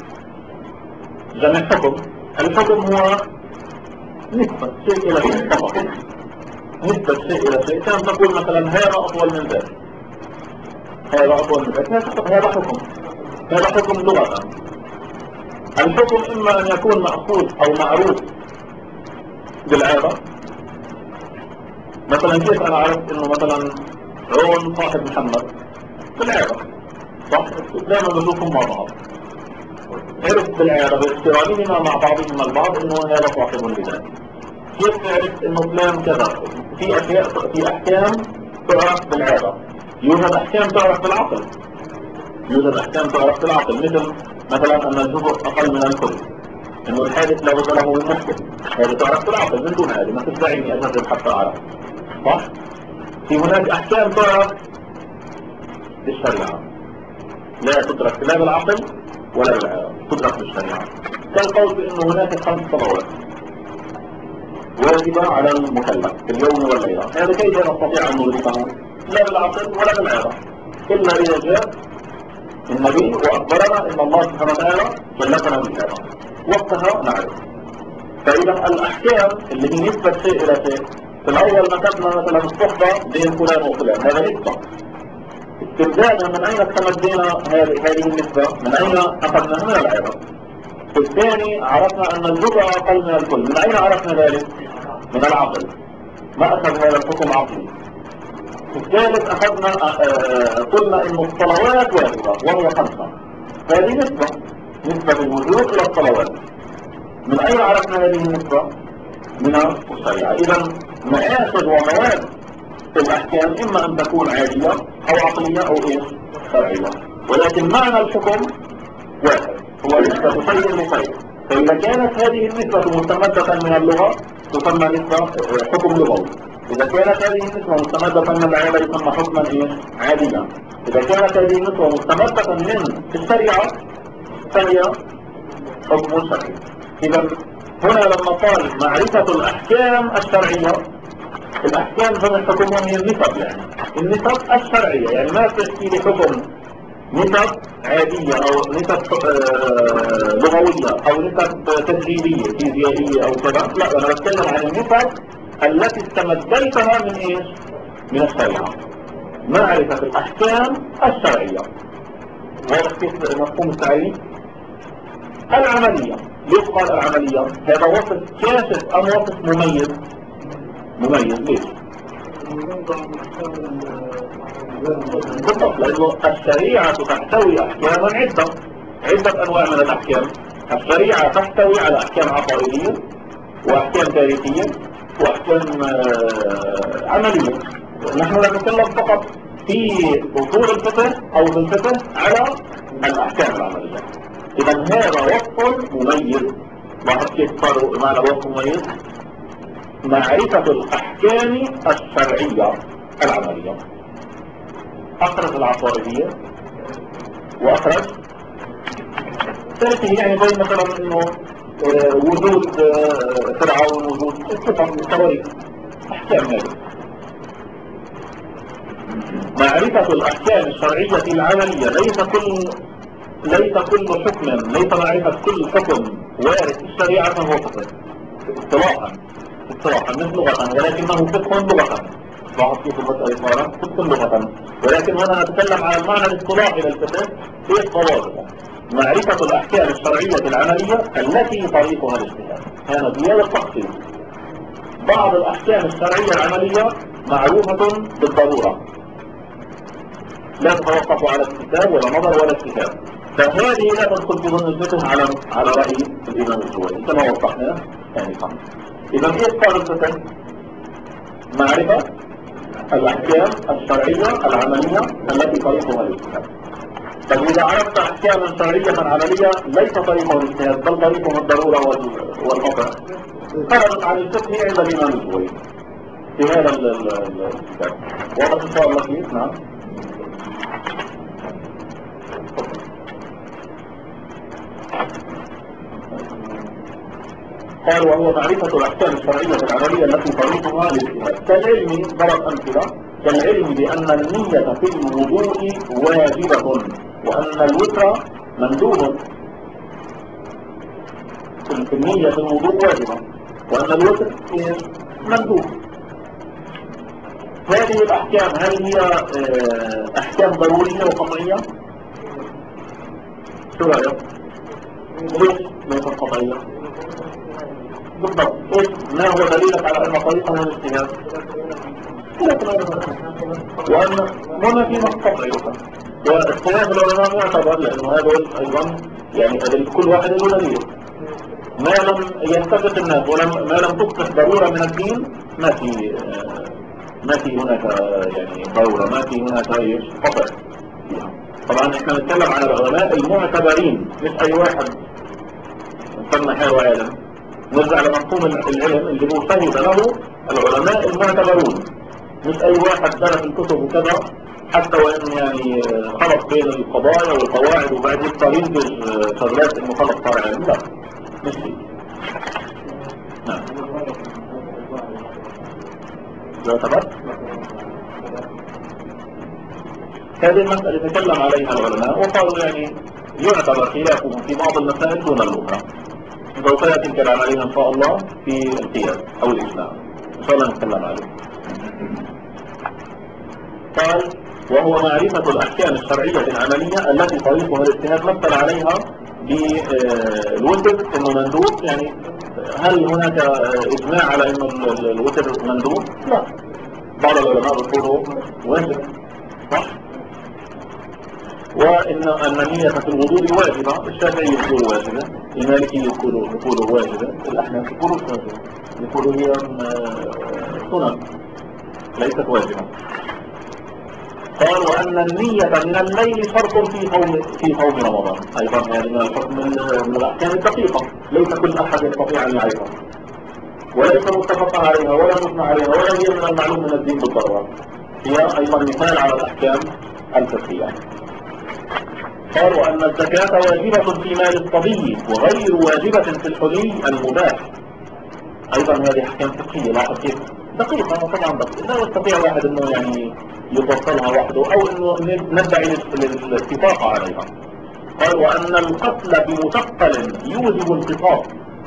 الحكم هو نسبة شيء إلى شيء فقط، نسبة شيء إلى شيء. كان تقول مثلا هذا أطول من ذلك، هذا أطول من ذلك، هذا حكم لغة. الحكم إما أن يكون مأخوذ أو معروف بالعادة. مثلا كيف أنا عرفت إنه مثلا عون صاحب محمد؟ بالعادة، صح؟ دائما بشوفهم مع بعض، عرفت بالعادة باقترانهما مع بعضهما البعض إنه هذا صاحب لذلك. كيف عرفت إنه فلان كذا؟ في أحكام تعرف بالعادة. يوجد أحكام تعرف بالعقل، مثلا أن الجزء أقل من الكل، إنه الحادث لا بد له من محكم، هذا تعرف بالعقل من دون هذه، ما تدعيني أجرب حتى أعرف، صح؟ في هناك أحكام تعرف بالشريعة، لا تدرك لا بالعقل ولا بالعقل، تدرك بالشريعة. كالقول بأنه هناك 5 صلوات واجبة على المكلف في اليوم والليلة، هذا كيف نستطيع أن ندركه؟ لا بالعقل ولا بالعادة، إلا إذا جاء النبي وأخبرنا إن الله سبحانه وتعالى كلفنا بهذا، وقتها نعرف. فإذا الأحكام اللي هي نسبة شيء إلى شيء، في الأول كتبنا مثلا الصحبة بين فلان وفلان، هذا نسبة. استبدالا من أين استمدينا هذه النسبة؟ من أين أخذناها؟ من العادة. في الثاني عرفنا أن الجزء أقل من الكل، من أين عرفنا ذلك؟ من العقل، ما أخذ هذا الحكم عقلي. في الثالث أخذنا قلنا إن الصلوات واجبة وهي 5، هذه نسبة الوجود إلى الصلوات. من أين عرفنا هذه النسبة؟ من الشريعة. إذا مآخذ ومواد الأحكام إما أن تكون عادية أو عقلية أو شرعية، ولكن معنى الحكم واحد، هو نسبة شيء لشيء. فإذا كانت هذه النسبة مستمدة من اللغة تسمى نسبة حكم لغوي، إذا كانت هذه النسبة مستمدة من العادة يسمى حكما عاديا، إذا كانت هذه النسبة مستمدة من الشريعة فهي حكم شرعي. إذا هنا لما قال معرفة الأحكام الشرعية الأحكام هم الحكم هي النسب، يعني النسب الشرعية، يعني ما تحكي لي حكم نسب عادية أو نسب لغوية أو نسب تسجيلية فيزيائية أو كذا، لا، أنا بتكلم عن النسب التي استمديتها من إيش؟ من الشريعة، معرفة الأحكام الشرعية. واضح كيف مفهوم التعريف؟ العملية، ليش قال العملية؟ هذا وصف كاشف أم وصف مميز؟ مميز، ليش؟ بالضبط، لأنه الشريعة تحتوي أحكاما عدة أنواع من الأحكام. الشريعة تحتوي على أحكام عقائدية وأحكام تاريخية وأحكام عملية. نحن نتكلم فقط في أصول الفقه أو في الفقه على الأحكام العملية. إذا هذا وصف مميز. لاحظ كيف صار معنى وصف مميز؟ معرفة الأحكام الشرعية العملية. أخرج العقائدية وأخرج تاريخية، يعني زي مثلا إنه وجود فرعون، وجود التواريخ، أحكام هذه. معرفة الأحكام الشرعية العملية ليس كل حكم، ليس معرفة كل حكم وارد في الشريعة فهو فقه اصطلاحا مش لغة، ولكنه فقه لغة. لاحظ كيف المسألة صارت فقه لغة، ولكن هنا نتكلم عن المعنى الاصطلاحي للفقه في الضوابط. معرفة الأحكام الشرعية العملية التي طريقها الاجتهاد. هنا زيادة تفصيل. بعض الأحكام الشرعية العملية معروفة بالضرورة، لا تتوقف على الكتاب ولا نظر ولا اجتهاد، فهذه لا تدخل في ضمن الفقه على رأي الإمام الجويني كما وضحنا آنفا. إذا كيف قال الفقه؟ معرفة الأحكام الشرعية العملية التي طريقها الاجتهاد. طيب إذا عرفت أحكاما شرعية عملية ليس طريقها الاجتهاد بل طريقها الضرورة والقطع، خرجت عن الفقه عند الإمام الجويني في هذا الكتاب. واضح إن شاء الله كيف؟ نعم. قال وهو معرفة الأحكام الشرعية العملية التي طريقها الاجتهاد. كالعلم، ضرب أمثلة، كالعلم بأن النية في الوضوء واجبة وأن الوتر مندوب. النية في الوضوء واجبة وأن الوتر مندوب. هذه الأحكام هل هي أحكام ضرورية وقطعية؟ شو رأيك؟ ليش ليست قطعية؟ بالضبط. ما هو دليلك على أن طريقة من الاجتهاد؟ وأن هنا في مقطع أيضا، واختلاف العلماء معتبر، لأنه هذا أيضا يعني كل واحد له دليل. ما لم يتفق الناس ما لم تصبح ضرورة من الدين ما في هناك يعني ضرورة، ما في هناك ايش قطع. طبعا احنا نتكلم عن العلماء المعتبرين، مش اي واحد سمى حاله عالم. نرجع لمفهوم العلم اللي هو شهد له العلماء المعتبرون، مش اي واحد درس الكتب وكذا حتى وان يعني خلط بين القضايا والقواعد وبعد يقدر ينتج شغلات انه خلط صار علم. لا، مش هيك. نعم. يعتبر هذه المسألة تكلم عليها العلماء وقالوا يعني يعتبر خلافهم في بعض المسائل دون الأخرى. سوف يأتي الكلام عليها إن شاء الله في القياس أو الإجماع، إن شاء الله نتكلم عليه. قال وهو معرفة الأحكام الشرعية العملية التي طريقها الاجتهاد. مثل عليها بالوتر إنه مندوب. يعني هل هناك إجماع على إنه الوتر مندوب؟ لا، بعض العلماء يقولوا واجب، صح؟ وإن النية في الوضوء واجبة. الشافعي يقول واجبة، المالكي يقول واجبة، الأحناف يقولوا واجبة، يقولوا هي سنن ليست واجبة. قال وأن النية من الليل شرط في صوم رمضان. أيضا هذه من الحكم من الأحكام الدقيقة، ليس كل أحد يستطيع أن يعرفها، وليس متفق عليها ولا مجمع عليها ولا هي من المعلوم من الدين بالضرورة. هي أيضا مثال على الأحكام الفقهية. قال وأن الزكاة واجبة في مال الصبي وغير واجبة في الحلي المباح. أيضا هذه أحكام فقهية. لاحظ كيف دقيقة طبعا، بس لا يستطيع واحد انه يعني يفصلها وحده او انه ندعي الاتفاق عليها. قال وان القتل بمثقل يوجب القصاص،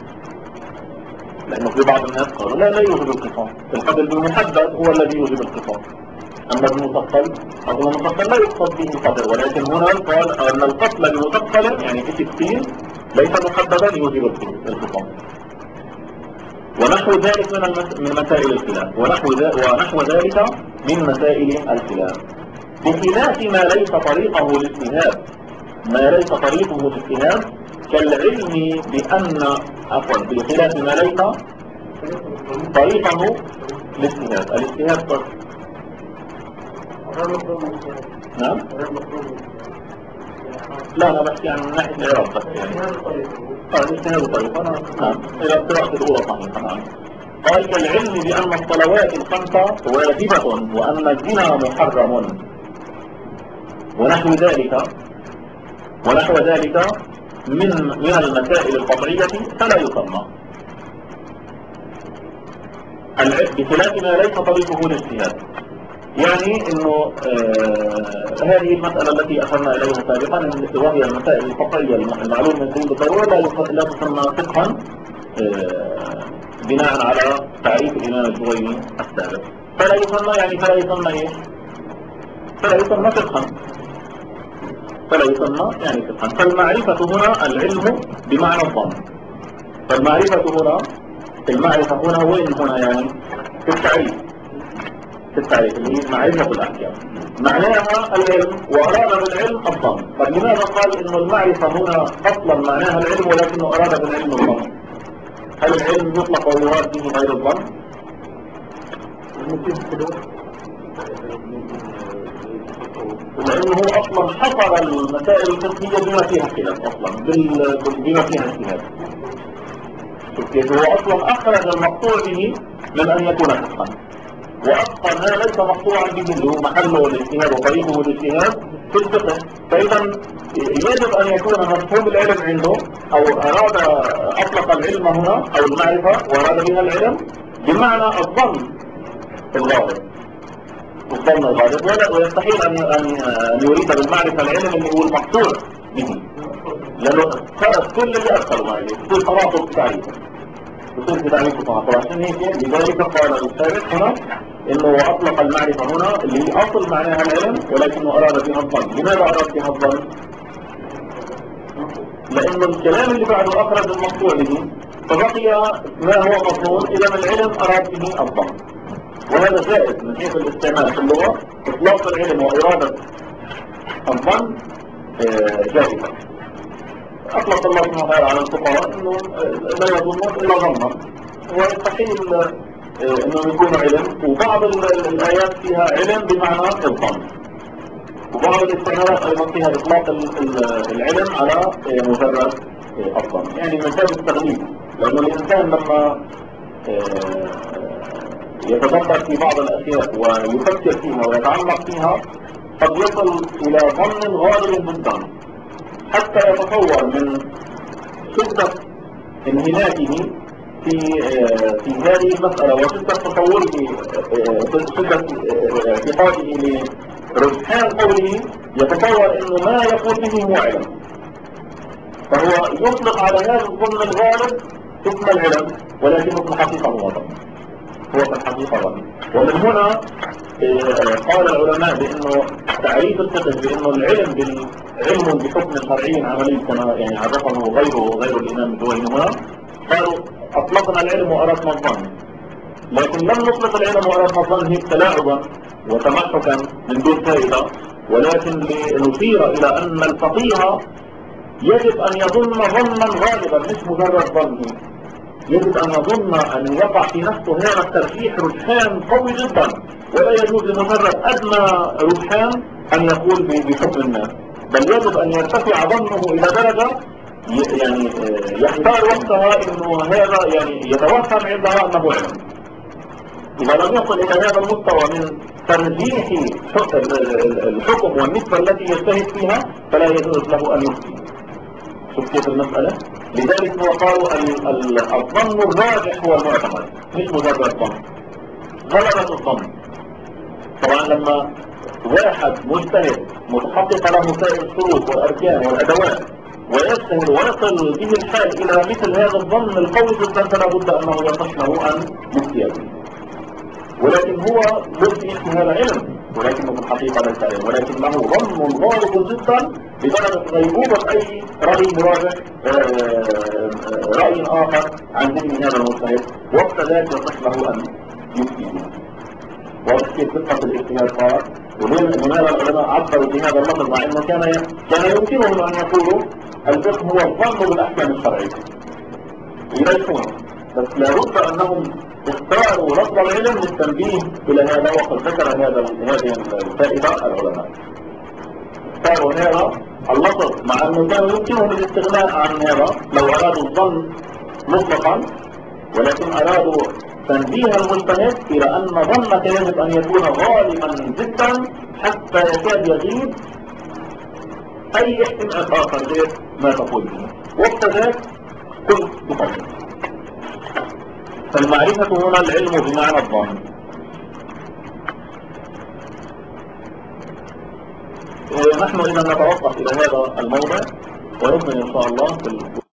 لانه في بعض الناس قالوا لا يوجب القصاص، القتل بالمحدد هو الذي يوجب القصاص، اما بالمثقل اصلا المثقل لا يقصد به القتل، ولكن هنا قال ان القتل بمثقل يعني في 60 ليس محددا يوجب القصاص. ونحو ذلك من مسائل الخلاف، ونحو ذلك من مسائل الخلاف، بخلاف ما ليس طريقه الاجتهاد، ما ليس طريقه الاجتهاد كالعلم بأن بخلاف ما ليس طريقه الاجتهاد. الاجتهاد نعم لا انا بحكي عن ناحية العراق بس يعني الاجتهاد طريقه نعم الى القراءة الاولى صحيحة. نعم قال كالعلم بأن الصلوات الخمسة واجبة وأن الزنا محرم ونحو ذلك من المسائل القطعية فلا يسمى بخلاف ما ليس طريقه الاجتهاد. يعني انه هذه المسألة التي أشرنا إليها سابقا وهي المسائل القطعية المعلوم من دون الضرورة لا تسمى فقها بناء على تعريف الإمام الجويني السابق، فلا يسمى يعني فلا يسمى فقها، فلا يسمى يعني فقها. فالمعرفة هنا العلم بمعنى الظن، المعرفة هنا وين هنا يعني في التعريف اللي هي معرفة الأحكام، معناها العلم وأراد بالعلم الظن. طب لماذا قال إنه المعرفة هنا أصلا معناها العلم ولكنه أراد بالعلم الظن؟ هل العلم يطلق ويراد به غير الظن؟ لأنه هو أصلا حصر المسائل الفقهية بما فيها خلاف أصلا بما فيها اجتهاد. كيف هو أصلا أخرج المقطوع به من أن يكون فقها، وأبقى ما ليس مقطوعا به اللي هو محله الاجتهاد وطريقه الاجتهاد في الفقه. فإذا يجب أن يكون مفهوم العلم عنده أو أطلق العلم هنا أو المعرفة وأراد بها العلم بمعنى الظن الغالب، ويستحيل أن يريد بالمعرفة العلم اللي هو المقطوع به، لأنه خلص كل اللي أدخلوا معي يصير تناقض في تعريفه، وعشان هيك لذلك قال السابق هنا انه اطلق المعرفة هنا اللي هي اصل معناها العلم ولكنه اراد بها الظن. لماذا اراد بها الظن؟ لانه الكلام اللي بعده اخرج المقطوع به فبقي ما هو مظنون، اذا العلم اراد به الظن، وهذا جائز من حيث الاستعمال في اللغة. اطلاق العلم وارادة الظن جائزة. اطلق الله سبحانه وتعالى على الفقراء انه لا يظنون الا ظنا، ويستحيل انه يكون علم، وبعض الايات فيها علم بمعنى الظن، وبعض الاستعمالات ايضا فيها اطلاق العلم على مجرد الظن، يعني من باب التغليب. لانه الانسان لما يتدبر في بعض الاشياء ويفكر فيها ويتعمق فيها قد يصل الى ظن غالب جدا حتى يتصور من شدة انهماكه في هذه المسألة وشدة تصوره شدة اعتقاده لرجحان قوله، يتصور انه ما يقول به هو علم، فهو يطلق على هذا الظن الغالب اسم العلم، ولكنه في الحقيقة هو في الحقيقة ظن. ومن هنا قال العلماء بأنه تعريف الفقه بأنه العلم علم بحكم شرعي عملي كما يعني عرفه غير الإمام الجويني هنا، قالوا أطلقنا العلم وأردنا الظن، لكن لم نطلق العلم وأردنا الظن هيك تلاعبا وتمحكا من دون فائدة، ولكن لنشير إلى أن الفقيه يجب أن يظن ظنا غالبا مش مجرد ظن، يجب أن يظن أن يقع في نفسه هذا الترجيح رجحان قوي جدا، ولا يجوز لمجرد أدنى رجحان أن يقول بحكم الناس، بل يجب أن يرتفع ظنه إلى درجة يعني يختار وقتها أنه هذا يعني يتوهم عندها أنه علم. إذا لم يصل إلى هذا المستوى من ترجيح الحكم والنسبة التي يجتهد فيها فلا يجوز له أن يفتي. شوف كيف المسألة؟ لذلك هو قالوا الظن الراجح هو المعتمد مش مجرد ظن. غلبة الظن. طبعا لما واحد مجتهد متحقق له سائر الشروط والأركان والأدوات ويجتهد ويصل به الحال إلى مثل هذا الظن القوي جدا، فلا بد أنه يصح له أن يفتي به. ولكن هو مفتي اسم هذا علم، ولكنه في الحقيقة ليس علم، ولكنه ظن غالب جدا بدرجة غيبوبة أي رأي مراجع رأي آخر عن ذهن هذا المجتهد، وقت ذلك يصح له أن يفتي به. وكيف دقة الاجتهاد صار، ولماذا العلماء عبروا بهذا اللفظ مع انه كان يمكنهم ان يقولوا الفقه هو الظن بالاحكام الشرعيه يريحونه، بس لابد انهم اختاروا لفظ العلم للتنبيه الى هذا، وقد ذكر هذه الفائده العلماء. اختاروا هذا اللفظ مع انه كان يمكنهم الاستغناء عن هذا لو ارادوا الظن مطلقا، ولكن ارادوا تنبيه المجتهد إلى أن ظنك يجب أن يكون غالبا جدا حتى يكاد يغيب أي احتمال آخر غير ما تقول به، وقت ذلك كنت تفضل. فالمعرفة هنا العلم بمعنى الظن. نحن إذا نتوقف إلى هذا الموضع ونكمل إن شاء الله في